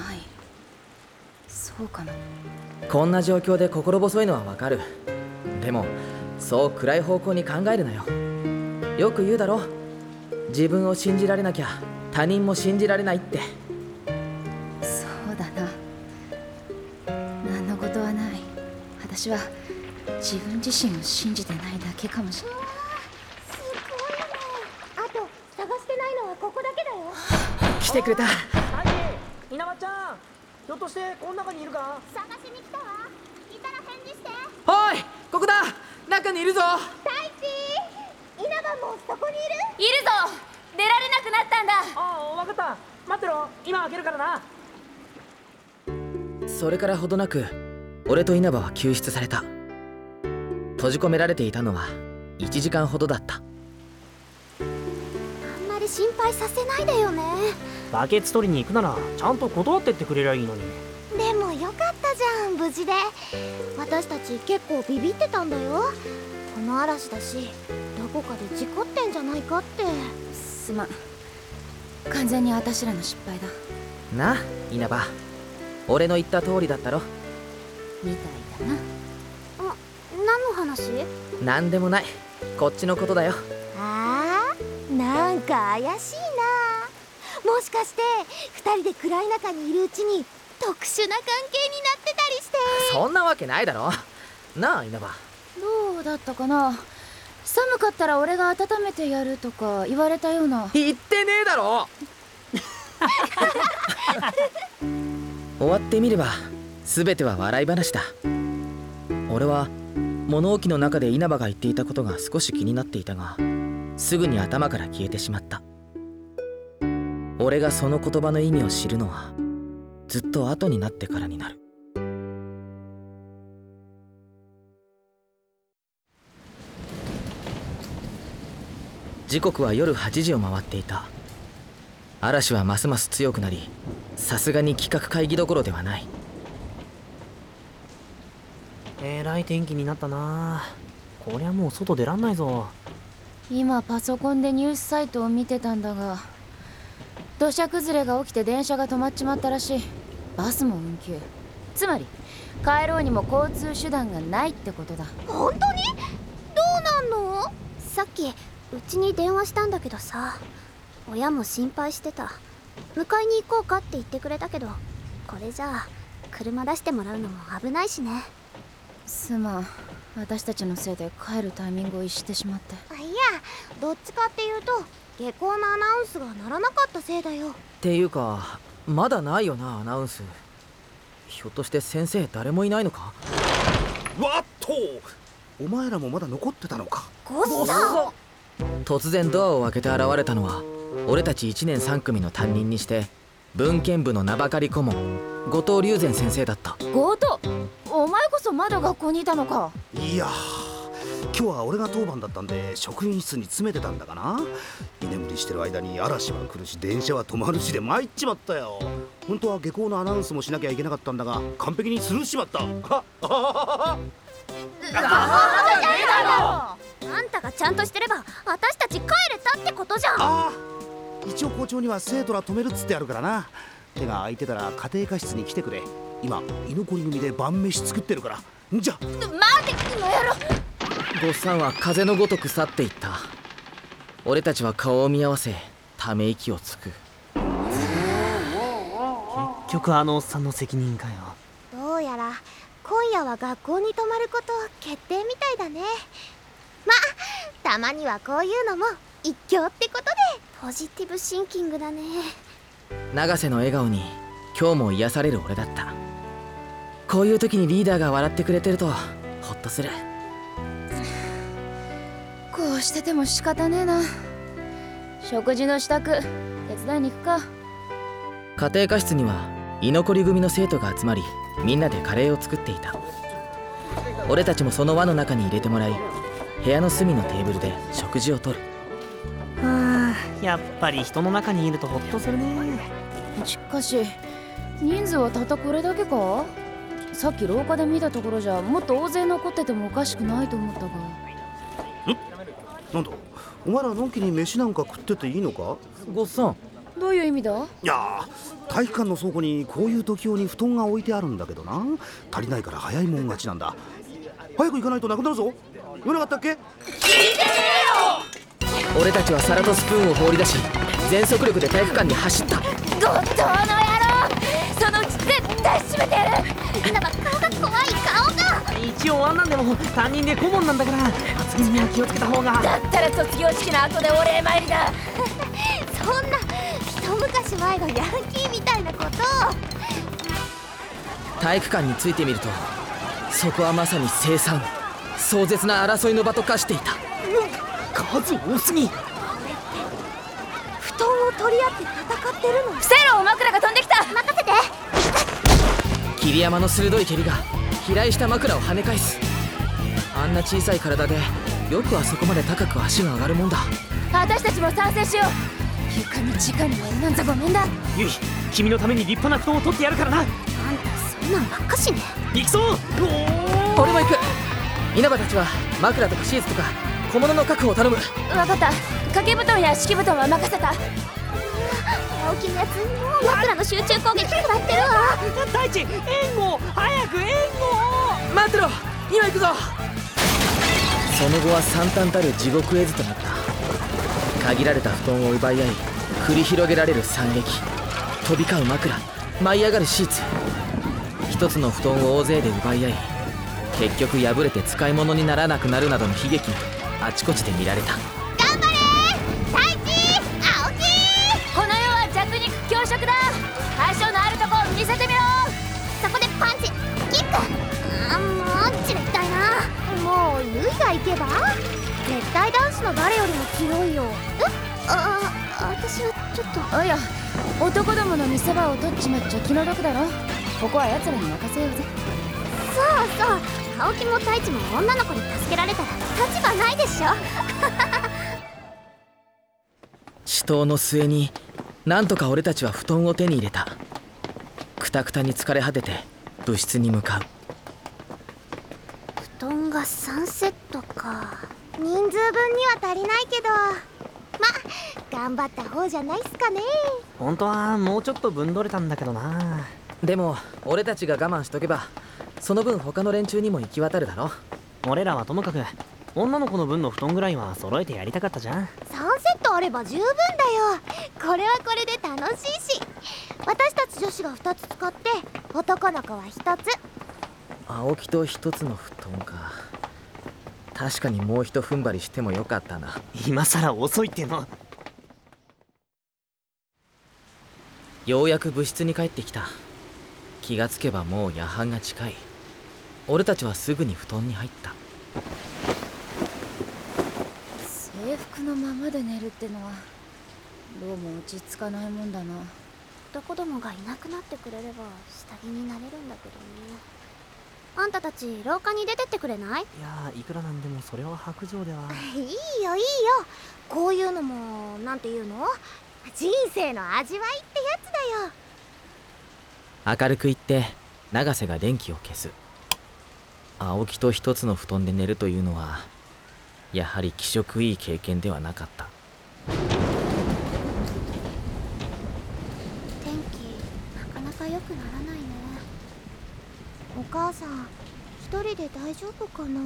そうかな。 こんな状況で心細いのはわかる。でもそう暗い方向に考えるなよ。よく言うだろ、自分を信じられなきゃ他人も信じられないって。 そうだな。何のことはない。私は自分自身を信じてないだけかもしれない。 すごいね。あと探してないのはここだけだよ。 来てくれた。 はい、稲葉ちゃん、ひょっとしてこの中にいるか？ 探しに来たわ。いたら返事して。 おい、ここだ、中にいるぞ。 大地、稲葉もそこにいる？ いるぞ。出られなくなったんだ。 ああ、分かった。待ってろ、今開けるからな。 それからほどなく俺と稲葉は救出された。閉じ込められていたのはいちじかんほどだった。 あんまり心配させないでよね。 バケツ取りに行くならちゃんと断ってってくれりゃいいのに。 でもよかったじゃん、無事で。私たち結構ビビってたんだよ。この嵐だし、どこかで事故ってんじゃないかって。 すまん。完全に私らの失敗だ。 なあ稲葉、俺の言った通りだったろ。 みたいだな。 あ、何の話？ なんでもない、こっちのことだよ。 あー、なんか怪しいな。もしかして二人で暗い中にいるうちに特殊な関係になってたりして。 そんなわけないだろ。なあ稲葉。 どうだったかな。寒かったら俺が温めてやるとか言われたような。 言ってねえだろ終わってみれば全ては笑い話だ。俺は物置の中で稲葉が言っていたことが少し気になっていたが、すぐに頭から消えてしまった。俺がその言葉の意味を知るのはずっと後になってからになる。時刻は夜はちじを回っていた。嵐はますます強くなり、さすがに企画会議どころではない。 えらい天気になったな。こりゃもう外出らんないぞ。 今パソコンでニュースサイトを見てたんだが、土砂崩れが起きて電車が止まっちまったらしい。バスも運休。つまり帰ろうにも交通手段がないってことだ。 本当に？どうなんの？さっきうちに電話したんだけどさ、親も心配してた。迎えに行こうかって言ってくれたけど、これじゃあ車出してもらうのも危ないしね。 すまん。私たちのせいで帰るタイミングを逸してしまって。 あ、いや、どっちかっていうと下校のアナウンスが鳴らなかったせいだよ。 っていうかまだないよなアナウンス。ひょっとして先生誰もいないのか？ わっと、お前らもまだ残ってたのか。 ゴッサン。 突然ドアを開けて現れたのは俺たちいちねんさん組の担任にして文献部の名ばかり顧問後藤龍禅先生だった。 強盗？お前こそまだ学校にいたのか。 いやー、今日は俺が当番だったんで職員室に詰めてたんだがな。居眠りしてる間に嵐は来るし電車は止まるしで参っちまったよ。本当は下校のアナウンスもしなきゃいけなかったんだが完璧にスルーしまった。はっははは。 あんたがちゃんとしてれば私たち帰れたってことじゃん。 ああ、一応校長には生徒ら止めるっつってあるからな。手が空いてたら家庭科室に来てくれ。今居残り組で晩飯作ってるから。じゃ待て、この野郎。 ゴッサンは風のごとく去っていった。俺たちは顔を見合わせため息をつく。 結局あのおっさんの責任かよ。 どうやら今夜は学校に泊まること決定みたいだね。まあたまにはこういうのも一興ってことで。ポジティブシンキングだね。 永瀬の笑顔に今日も癒される俺だった。こういう時にリーダーが笑ってくれてるとホッとする。 こうしてても仕方ねえな。食事の支度手伝いに行くか。 家庭科室には居残り組の生徒が集まりみんなでカレーを作っていた。俺たちもその輪の中に入れてもらい部屋の隅のテーブルで食事をとる。 はあ、やっぱり人の中にいるとホッとするね。 しかし人数はたったこれだけか。さっき廊下で見たところじゃもっと大勢残っててもおかしくないと思ったが。 なんだ、お前らのんきに飯なんか食ってていいのか？ ゴッサン、 どういう意味だ？ いやー、体育館の倉庫にこういう時用に布団が置いてあるんだけどな。足りないから早いもん勝ちなんだ。早く行かないとなくなるぞ。 言わなかったっけ？ 俺たちは皿とスプーンを放り出し全速力で体育館に走った。 ゴッドの野郎、そのうち絶対締めてやる。 稲葉、顔が怖い、顔が。 一応あんなんでも担任で顧問なんだから発言には気をつけた方が。 だったら卒業式の後でお礼参りだ。 そんな一昔前のヤンキーみたいなことを。 体育館についてみるとそこはまさに凄惨壮絶な争いの場と化していた。 数多すぎ。 布団を取り合って戦ってるの。 伏せろ、枕が飛んできた。 任せて。 桐山の鋭い蹴りが飛来した枕を跳ね返す。あんな小さい体でよくあそこまで高く足が上がるもんだ。 私たちも参戦しよう。床に直にやるなんざごめんだ。 ゆい、君のために立派な布団を取ってやるからな。 あんたそんなんばっかしね。 行くぞ。 俺も行く。稲葉たちは枕とかシーツとか小物の確保を頼む。 分かった。掛け布団や敷布団は任せた。 青木のやつもう枕の集中攻撃食らってるわ。 大地、援護、早く援護。 待ってろ、今行くぞ。その後は惨憺たる地獄絵図となった。限られた布団を奪い合い繰り広げられる惨劇。飛び交う枕、舞い上がるシーツ。一つの布団を大勢で奪い合い結局破れて使い物にならなくなるなどの悲劇があちこちで見られた。 頑張れ大地、青木。 この世は弱肉強食だ。対象のあるとこを見せてみろ。 そこでパンチキック。あーもうちれったいな。もうユイが行けば絶対男子の誰よりも強いよ。えああ私はちょっと。 おいや、男どもの見せ場を取っちまっちゃ気の毒だろ。ここは奴らに任せようぜ。 そうそう、青木も太一も女の子に助けられたら立場ないでしょ。 死闘の末になんとか俺たちは布団を手に入れた。くたくたに疲れ果てて部室に向かう。 布団がさんセットか。人数分には足りないけど、ま頑張った方じゃないっすかね。 本当はもうちょっと分取れたんだけどな。 でも俺たちが我慢しとけばその分他の連中にも行き渡るだろ。 俺らはともかく女の子の分の布団ぐらいは揃えてやりたかったじゃん。 さんセットあれば十分だよ。これはこれで楽しいし、私たち女子がふたつ使って男の子はひとつ。 青木と一つの布団か。確かにもうひと踏ん張りしてもよかったな。 今さら遅いっての。 ようやく部室に帰ってきた。気がつけばもう夜半が近い。俺たちはすぐに布団に入った。 制服のままで寝るってのはどうも落ち着かないもんだな。 男どもがいなくなってくれれば下着になれるんだけどね。あんたたち廊下に出てってくれない？ いやー、いくらなんでもそれは白状では。 いいよいいよ、こういうのもなんていうの、人生の味わいってやつだよ。 明るく言って永瀬が電気を消す。青木と一つの布団で寝るというのはやはり気色いい経験ではなかった。 天気なかなか良くならないね。お母さん一人で大丈夫かな。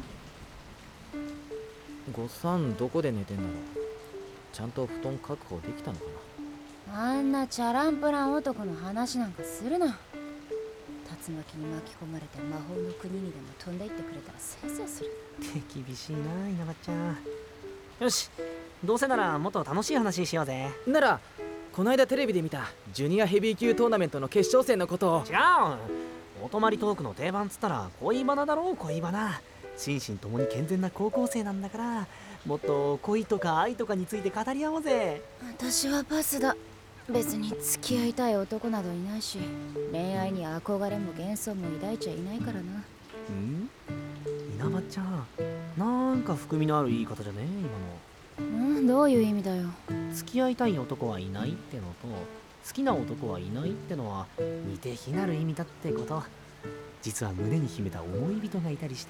ごっさんどこで寝てんだろう。ちゃんと布団確保できたのかな。 あんなチャランプラン男の話なんかするな。竜巻に巻き込まれて魔法の国にでも飛んでいってくれたらせいせいする。 手厳しいな、稲葉ちゃん。よし、どうせならもっと楽しい話しようぜ。 ならこないだテレビで見たジュニアヘビー級トーナメントの決勝戦のことを。 違う、お泊まりトークの定番つったら恋バナだろう。恋バナ、心身ともに健全な高校生なんだから、もっと恋とか愛とかについて語り合おうぜ。 私はパスだ。別に付き合いたい男などいないし、恋愛に憧れも幻想も抱いちゃいないからな。 ん？稲葉ちゃん、なんか含みのある言い方じゃね今の。 うん、どういう意味だよ。 付き合いたい男はいないってのと好きな男はいないってのは似て非なる意味だってこと。実は胸に秘めた思い人がいたりして。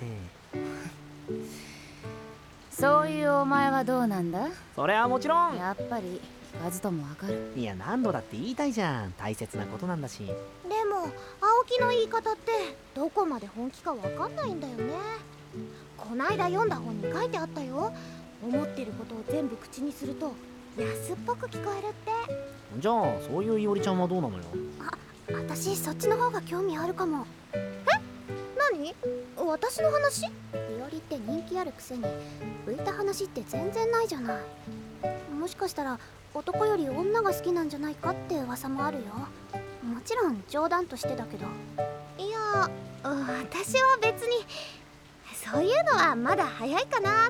そういうお前はどうなんだ。 それはもちろん。 やっぱり聞かずともわかる。 いや、何度だって言いたいじゃん。大切なことなんだし。 でも青木の言い方ってどこまで本気かわかんないんだよね。ここないだ読んだ本に書いてあったよ。思ってることを全部口にすると安っぽく聞こえるって。 じゃあそういういおりちゃんはどうなのよ。 あ、私そっちの方が興味あるかも。え、何？私の話？いおりって人気あるくせに浮いた話って全然ないじゃない。もしかしたら男より女が好きなんじゃないかって噂もあるよ。もちろん冗談としてだけど。いや、私は別にそういうのはまだ早いかなって。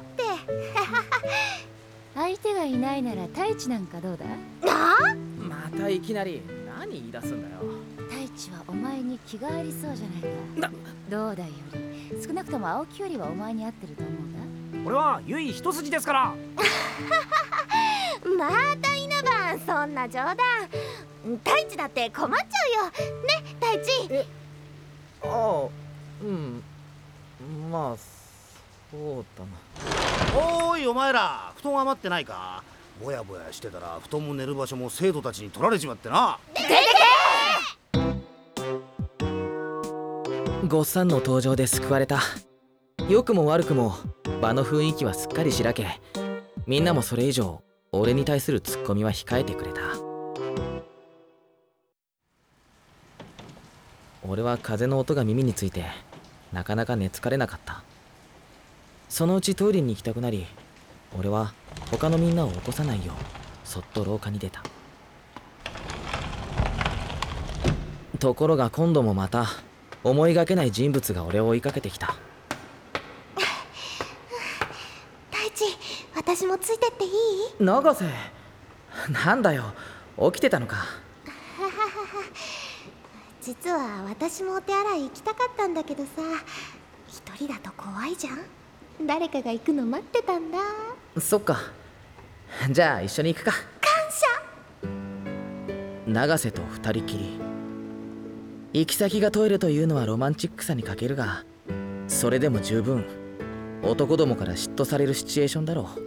相手がいないなら太一なんかどうだ？ ああ、 またいきなり何言い出すんだよ。 太一はお前に気がありそうじゃないか。 などうだより、少なくとも青木よりはお前に合ってると思うんだ。 俺はゆい一筋ですから。 また稲葉、そんな冗談。太一だって困っちゃうよね。太一。 え、ああ、うん、まあそうだな。 おーいお前ら、布団余ってないか？ぼやぼやしてたら布団も寝る場所も生徒たちに取られちまってな。 出てけ！ ごっさんの登場で救われた。良くも悪くも場の雰囲気はすっかりしらけ、みんなもそれ以上俺に対するツッコミは控えてくれた。俺は風の音が耳についてなかなか寝つかれなかった。そのうちトイレに行きたくなり、俺は他のみんなを起こさないようそっと廊下に出た。ところが今度もまた思いがけない人物が俺を追いかけてきた。 太一、私もついてっていい？ 永瀬、なんだよ、起きてたのか。 実は私もお手洗い行きたかったんだけどさ、一人だと怖いじゃん。誰かが行くの待ってたんだ。 そっか、じゃあ一緒に行くか。 感謝。 永瀬と二人きり。行き先がトイレというのはロマンチックさに欠けるが、それでも十分男どもから嫉妬されるシチュエーションだろう。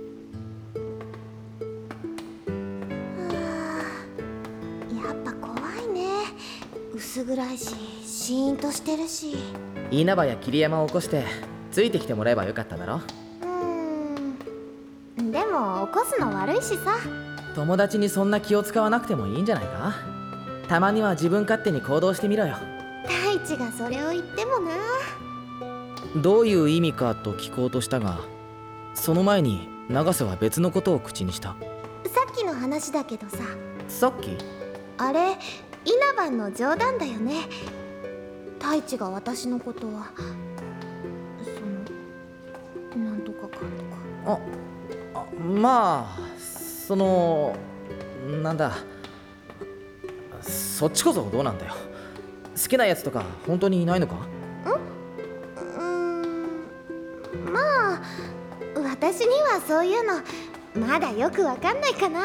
やっぱ怖いね。薄暗いしシーンとしてるし。 稲葉や桐山を起こしてついてきてもらえばよかっただろ。 うーん、でも起こすの悪いしさ。 友達にそんな気を使わなくてもいいんじゃないか。たまには自分勝手に行動してみろよ。 太一がそれを言ってもな。 どういう意味かと聞こうとしたが、その前に永瀬は別のことを口にした。 さっきの話だけどさ。 さっき？ あれ、稲葉の冗談だよね。太一が私のことはそのなんとかかんとか。 あ、あ、まあそのなんだ、そっちこそどうなんだよ。好きなやつとか本当にいないのか？ うーん、まあ私にはそういうのまだよくわかんないかなって。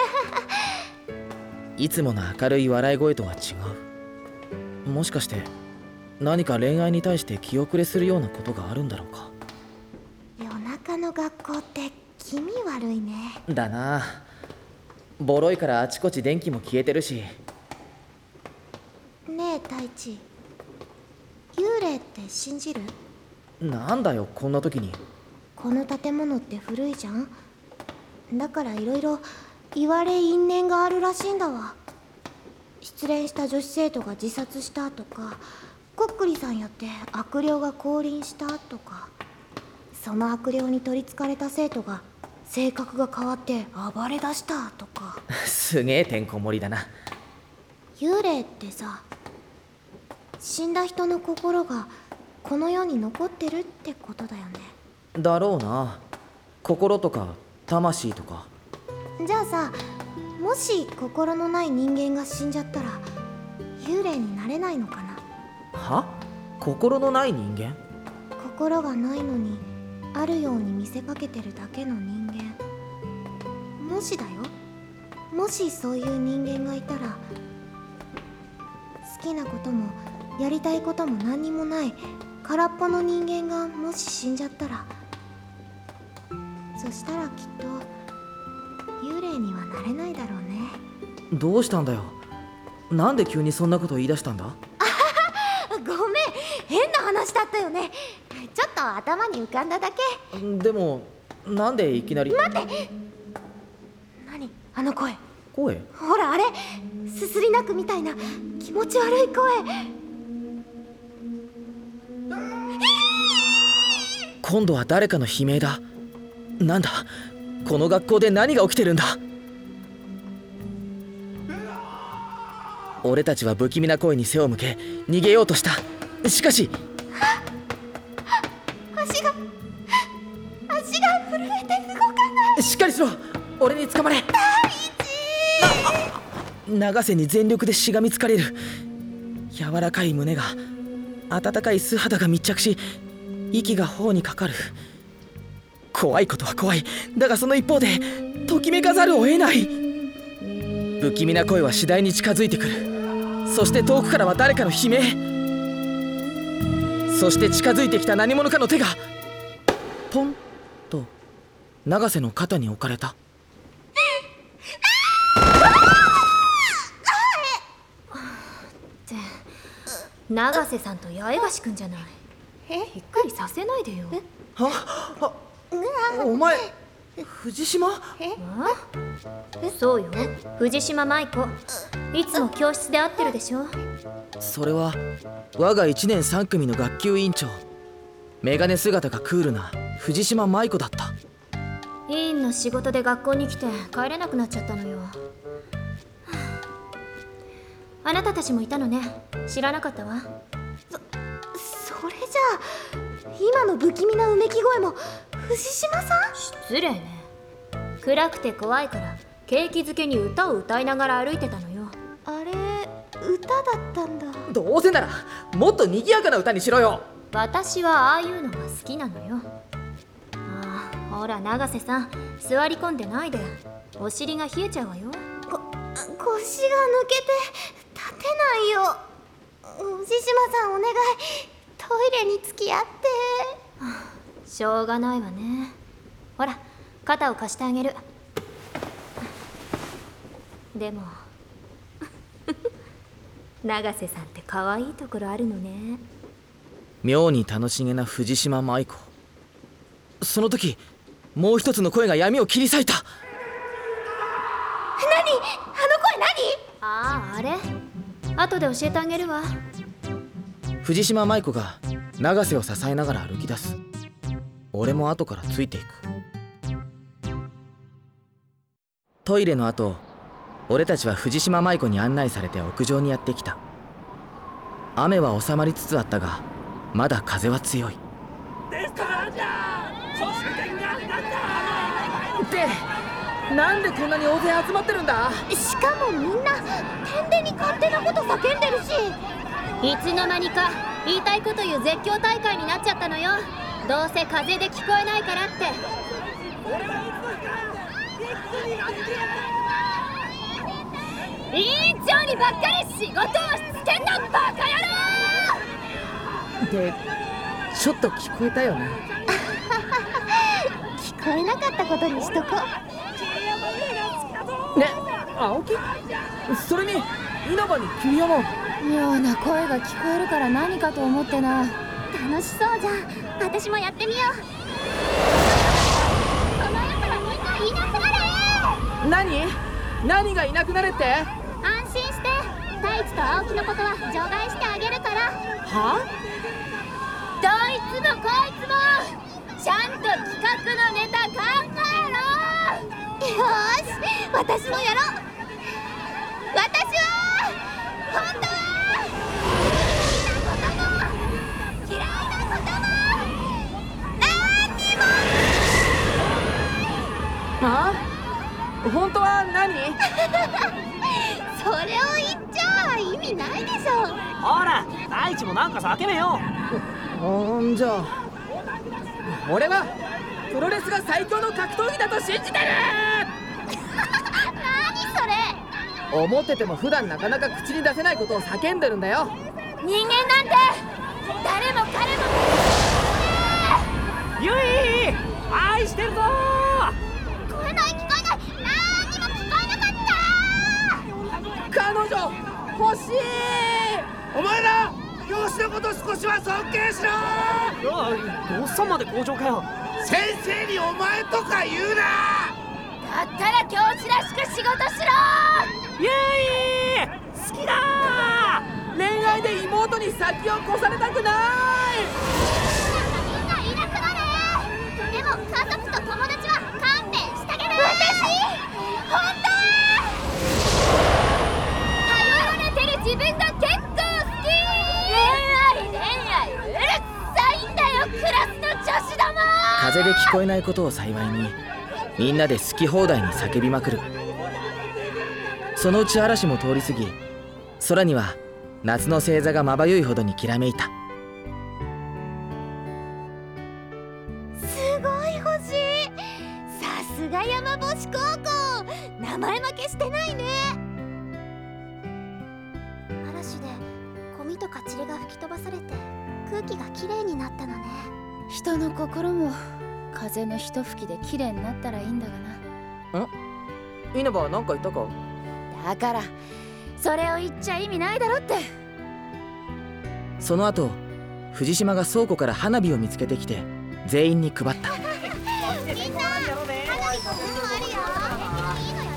いつもの明るい笑い声とは違う。もしかして何か恋愛に対して気遅れするようなことがあるんだろうか。 夜中の学校って気味悪いね。 だな。ボロいからあちこち電気も消えてるし。 ねえ太一、幽霊って信じる？ なんだよこんな時に。 この建物って古いじゃん。だからいろいろ言われ因縁があるらしいんだわ。失恋した女子生徒が自殺したとか、こっくりさんやって悪霊が降臨したとか、その悪霊に取りつかれた生徒が性格が変わって暴れ出したとか。 すげえてんこ盛りだな。 幽霊ってさ、死んだ人の心がこの世に残ってるってことだよね。 だろうな。心とか魂とか。 じゃあさ、もし心のない人間が死んじゃったら幽霊になれないのかな？ は？心のない人間？ 心がないのにあるように見せかけてるだけの人間。もしだよ、もしそういう人間がいたら、好きなこともやりたいことも何にもない空っぽの人間がもし死んじゃったら、そしたらきっと幽霊にはなれないだろうね。 どうしたんだよ。なんで急にそんなこと言い出したんだ？ ごめん、 変な話だったよね。ちょっと頭に浮かんだだけ。 でもなんでいきなり。 待って、何あの声。 声？ ほらあれ、すすり泣くみたいな気持ち悪い声。 今度は誰かの悲鳴だ。なんだ、この学校で何が起きてるんだ。俺たちは不気味な声に背を向け逃げようとした。しかし足が足が震えて動かない。 しっかりしろ、俺に捕まれ。永瀬に全力でしがみつかれる。柔らかい胸が、温かい素肌が密着し、息が頬にかかる。怖いことは怖い。だがその一方でときめかざるを得ない。不気味な声は次第に近づいてくる。そして遠くからは誰かの悲鳴。そして近づいてきた何者かの手がポンと永瀬の肩に置かれた。 って永瀬さんと八重樫くんじゃない。びっくりさせないでよ。 ははお前藤島？ そうよ、藤島舞子。いつも教室で会ってるでしょ。 それは我がいちねんさん組の学級委員長、メガネ姿がクールな藤島舞子だった。 委員の仕事で学校に来て帰れなくなっちゃったのよ。あなたたちもいたのね。知らなかったわ。そ、それじゃあ今の不気味なうめき声も藤島さん？失礼ね。暗くて怖いから景気づけに歌を歌いながら歩いてたのよ。あれ、歌だったんだ。 どうせならもっと賑やかな歌にしろよ。 私はああいうのが好きなのよ。ああ、ほら永瀬さん、座り込んでないで。お尻が冷えちゃうわよ。こ腰が抜けて立てないよ。藤島さんお願い、トイレに付き合って。しょうがないわね。ほら肩を貸してあげる。でも永瀬さんって可愛いところあるのね。 妙に楽しげな藤島舞子。その時もう一つの声が闇を切り裂いた。 何？あの声何？ああ、あれ後で教えてあげるわ。 藤島舞子が永瀬を支えながら歩き出す。俺も後からついていく。トイレの後、俺たちは藤島舞子に案内されて屋上にやってきた。雨は収まりつつあったが、まだ風は強い。ってなんでこんなに大勢集まってるんだ？ しかもみんな天でに勝手なこと叫んでるし、いつの間にか言いたいこと言う絶叫大会になっちゃったのよ。どうせ風で聞こえないからって。委員長にばっかり仕事をしつけんなバカ野郎！ で、ちょっと聞こえたよね。 聞こえなかったことにしとこね、青木？それに稲葉に桐山。 妙な声が聞こえるから何かと思ってな。 楽しそうじゃん。私もやってみよう。その世からみんないなくなれ！ 何？何がいなくなれって？ 安心して、太一と青木のことは除外してあげるから。 は？ どいつもこいつもちゃんと企画のネタ考えろ。よーし、私もやろう。私は本当は嫌いなことも何にも。 は？本当は何？ それを言っちゃ意味ないでしょ。 ほら、大地もなんか叫べよ。 んじゃあ俺はプロレスが最強の格闘技だと信じてる。 何それ？ 思ってても普段なかなか口に出せないことを叫んでるんだよ。 人間なんて誰も彼も。 ゆい、愛してるぞ。 聞こえない聞こえない、何にも聞こえなかった。 彼女欲しい。 お前ら教室私のこと少しは尊敬しろ。 おっさんまで校長かよ。 先生にお前とか言うな。 だったら教師らしく仕事しろ。 イエーイ、好きだー。恋愛で妹に先を越されたくない。 みんないなくなれ。でも家族と友達は勘弁してあげる。私本当頼られてる自分が結構好き。 恋愛恋愛うるさいんだよ、クラスの女子ども。 風で聞こえないことを幸いにみんなで好き放題に叫びまくる。そのうち嵐も通り過ぎ、空には夏の星座がまばゆいほどにきらめいた。 すごい星。さすが山星高校、名前負けしてないね。嵐でゴミとか塵が吹き飛ばされて空気がきれいになったのね。 人の心も風の一吹きで綺麗になったらいいんだがな。 ん？稲葉なんか言ったか？ だからそれを言っちゃ意味ないだろって。 その後藤島が倉庫から花火を見つけてきて全員に配った。 みんな花火こっちもあるよ。いいのよ。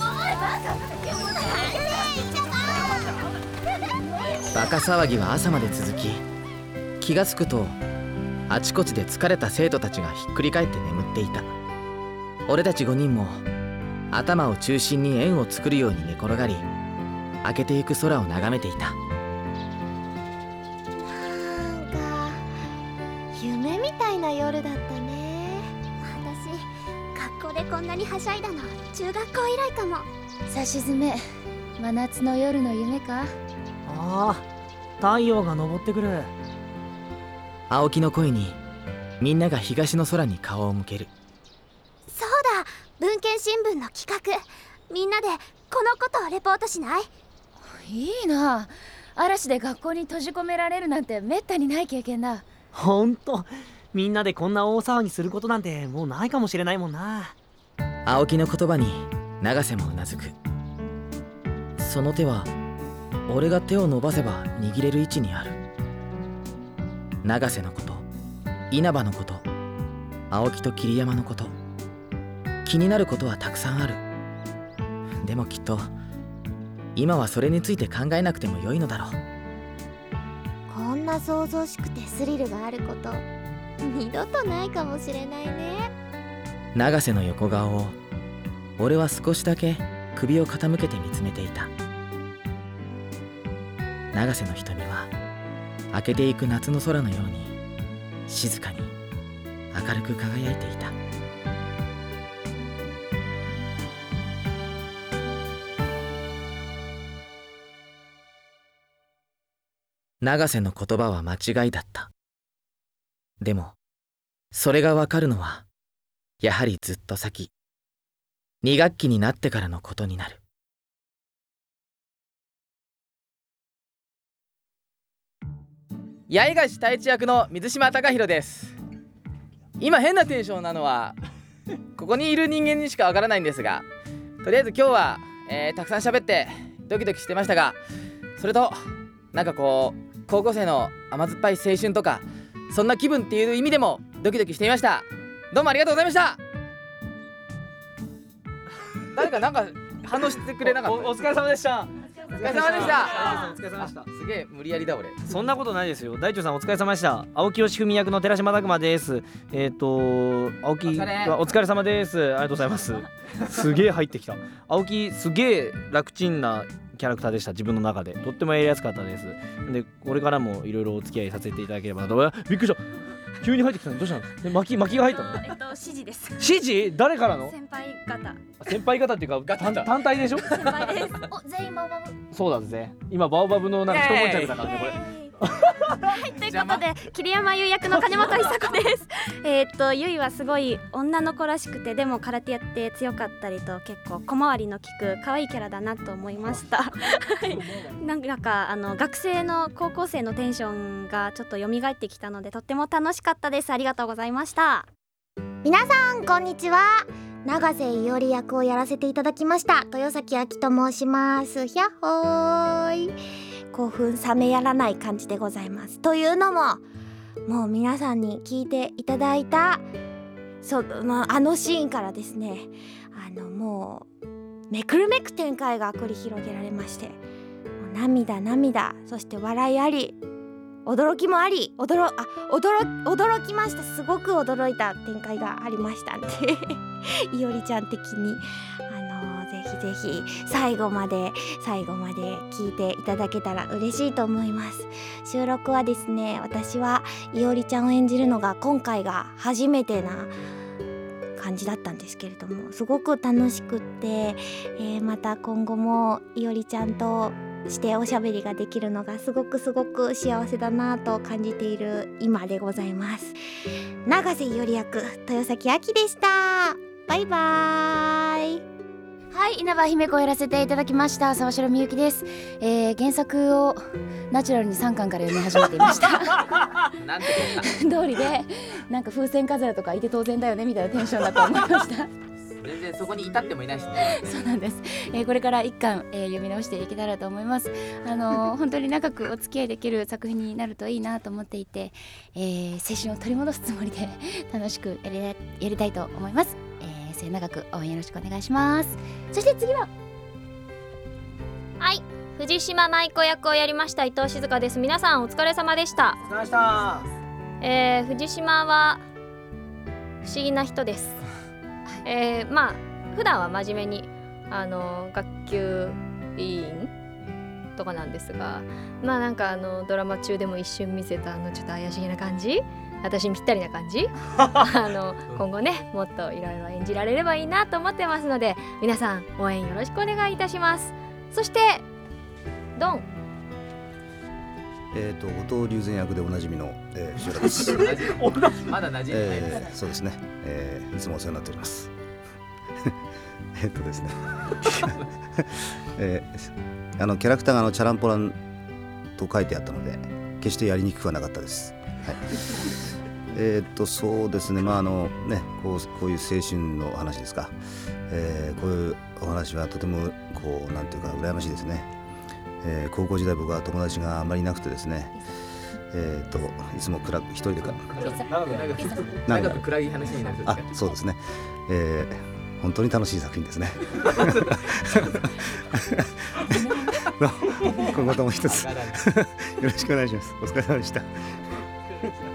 バカ騒ぎは朝まで続き、気がつくとあちこちで疲れた生徒たちがひっくり返って眠っていた。俺たちごにんも頭を中心に円を作るように寝転がり、明けてゆく空を眺めていた。 なんか夢みたいな夜だったね。私学校でこんなにはしゃいだの中学校以来かも。 さしずめ、真夏の夜の夢か。 ああ、太陽が昇ってくる。 青木の声にみんなが東の空に顔を向ける。 そうだ、文献新聞の企画。みんなでこのことをレポートしない？ いいな。嵐で学校に閉じ込められるなんてめったにない経験だ。 ほんと、みんなでこんな大騒ぎすることなんてもうないかもしれないもんな。 青木の言葉に永瀬もうなずく。その手は俺が手を伸ばせば握れる位置にある。永瀬のこと、稲葉のこと、青木と桐山のこと、気になることはたくさんある。でもきっと今はそれについて考えなくてもよいのだろう。 こんな想像しくてスリルがあること二度とないかもしれないね。 永瀬の横顔を俺は少しだけ首を傾けて見つめていた。永瀬の瞳は明けていく夏の空のように静かに明るく輝いていた。永瀬の言葉は間違いだった。でもそれがわかるのはやはりずっと先、に学期になってからのことになる。八重樫太一役の水島貴弘です。今変なテンションなのはここにいる人間にしかわからないんですが、とりあえず今日は、えー、たくさん喋ってドキドキしてましたが、それとなんかこう高校生の甘酸っぱい青春とかそんな気分っていう意味でもドキドキしていました。どうもありがとうございました。誰かなんか反応してくれなかった？ お, お疲れ様でした。 お疲れ様でした。 お疲れ様でした。 すげえ無理やりだ俺。 そんなことないですよ。大腸さんお疲れ様でした。青木義文役の寺島拓磨です。えっ、ー、と青木はお疲れ様です。ありがとうございます。すげえ入ってきた。青木すげえ楽ちんなキャラクターでした。自分の中でとってもやりやすかったです。でこれからもいろいろお付き合いさせていただければなと。びっくりした。急に入ってきたのどうしたの？で巻き巻きが入ったの？ えっと指示です。 指示？誰からの？ 先輩方。 先輩方っていうか単単体でしょ？ 先輩です。 お、全員バオバブ。 そうだぜ。今バオバブのなんか一悶着だからねこれ。 はい、ということで桐山優役の金本久子です。えっとゆいはすごい女の子らしくて、でも空手やって強かったりと結構小回りの利く可愛いキャラだなと思いました。なんかあの学生の高校生のテンションがちょっと蘇ってきたのでとっても楽しかったです。ありがとうございました。 皆さんこんにちは。永瀬伊織役をやらせていただきました豊崎あきと申します。ひゃっほーい。 興奮冷めやらない感じでございます。というのももう皆さんに聞いていただいたそのあのシーンからですね、あのもうめくるめく展開が繰り広げられまして、もう涙涙、そして笑いあり驚きもあり、驚あ驚驚きました。すごく驚いた展開がありましたんでいおりちゃん的にあのぜひぜひ最後まで最後まで聞いていただけたら嬉しいと思います。収録はですね、私はいおりちゃんを演じるのが今回が初めてな感じだったんですけれども、すごく楽しくって、えー、また今後もいおりちゃんとしておしゃべりができるのがすごくすごく幸せだなと感じている今でございます。永瀬いおり役豊崎あきでした。バイバーイ。 はい、稲葉姫子をやらせていただきました沢城みゆきです。えー、原作をナチュラルにさんかんから読み始めていましたなんて通りでなんか風船飾るとかいて当然だよねみたいなテンションだと思いました全然そこに至ってもいないしね。 そうなんです、えー、これからいっかん、えー、読み直していけたらと思います。あのー、本当に長くお付き合いできる作品になるといいなと思っていて、えー、青春を取り戻すつもりで楽しくやりやりたいと思います。えー、末永く応援よろしくお願いします。そして次ははい、藤島舞子役をやりました伊藤静香です。皆さんお疲れ様でした。 お疲れ様でした。 えー、藤島は不思議な人です。えー、まあ普段は真面目にあの学級委員とかなんですが、まあなんかあのドラマ中でも一瞬見せたあのちょっと怪しげな感じ、私にぴったりな感じあの今後ねもっといろいろ演じられればいいなと思ってますので、皆さん応援よろしくお願いいたします。そしてドンえーと後藤龍禅役でおなじみの、えー、藤原です。 まだ馴染んでないです、 えー、そうですね、えー、いつもお世話になっておりますえっとですね、えー、あのキャラクターがあのチャランポランと書いてあったので決してやりにくくはなかったです、はい、えっとそうですね、まああのねこう、こういう青春の話ですか、えー、こういうお話はとてもこうなんていうか羨ましいですね。えー、高校時代僕は友達があまりいなくてですね、えー、といつも暗く一人でか長く長く長く暗い話になるんですか。 あ、そうですね、えー、本当に楽しい作品ですね今後とも一つよろしくお願いします。お疲れ様でした。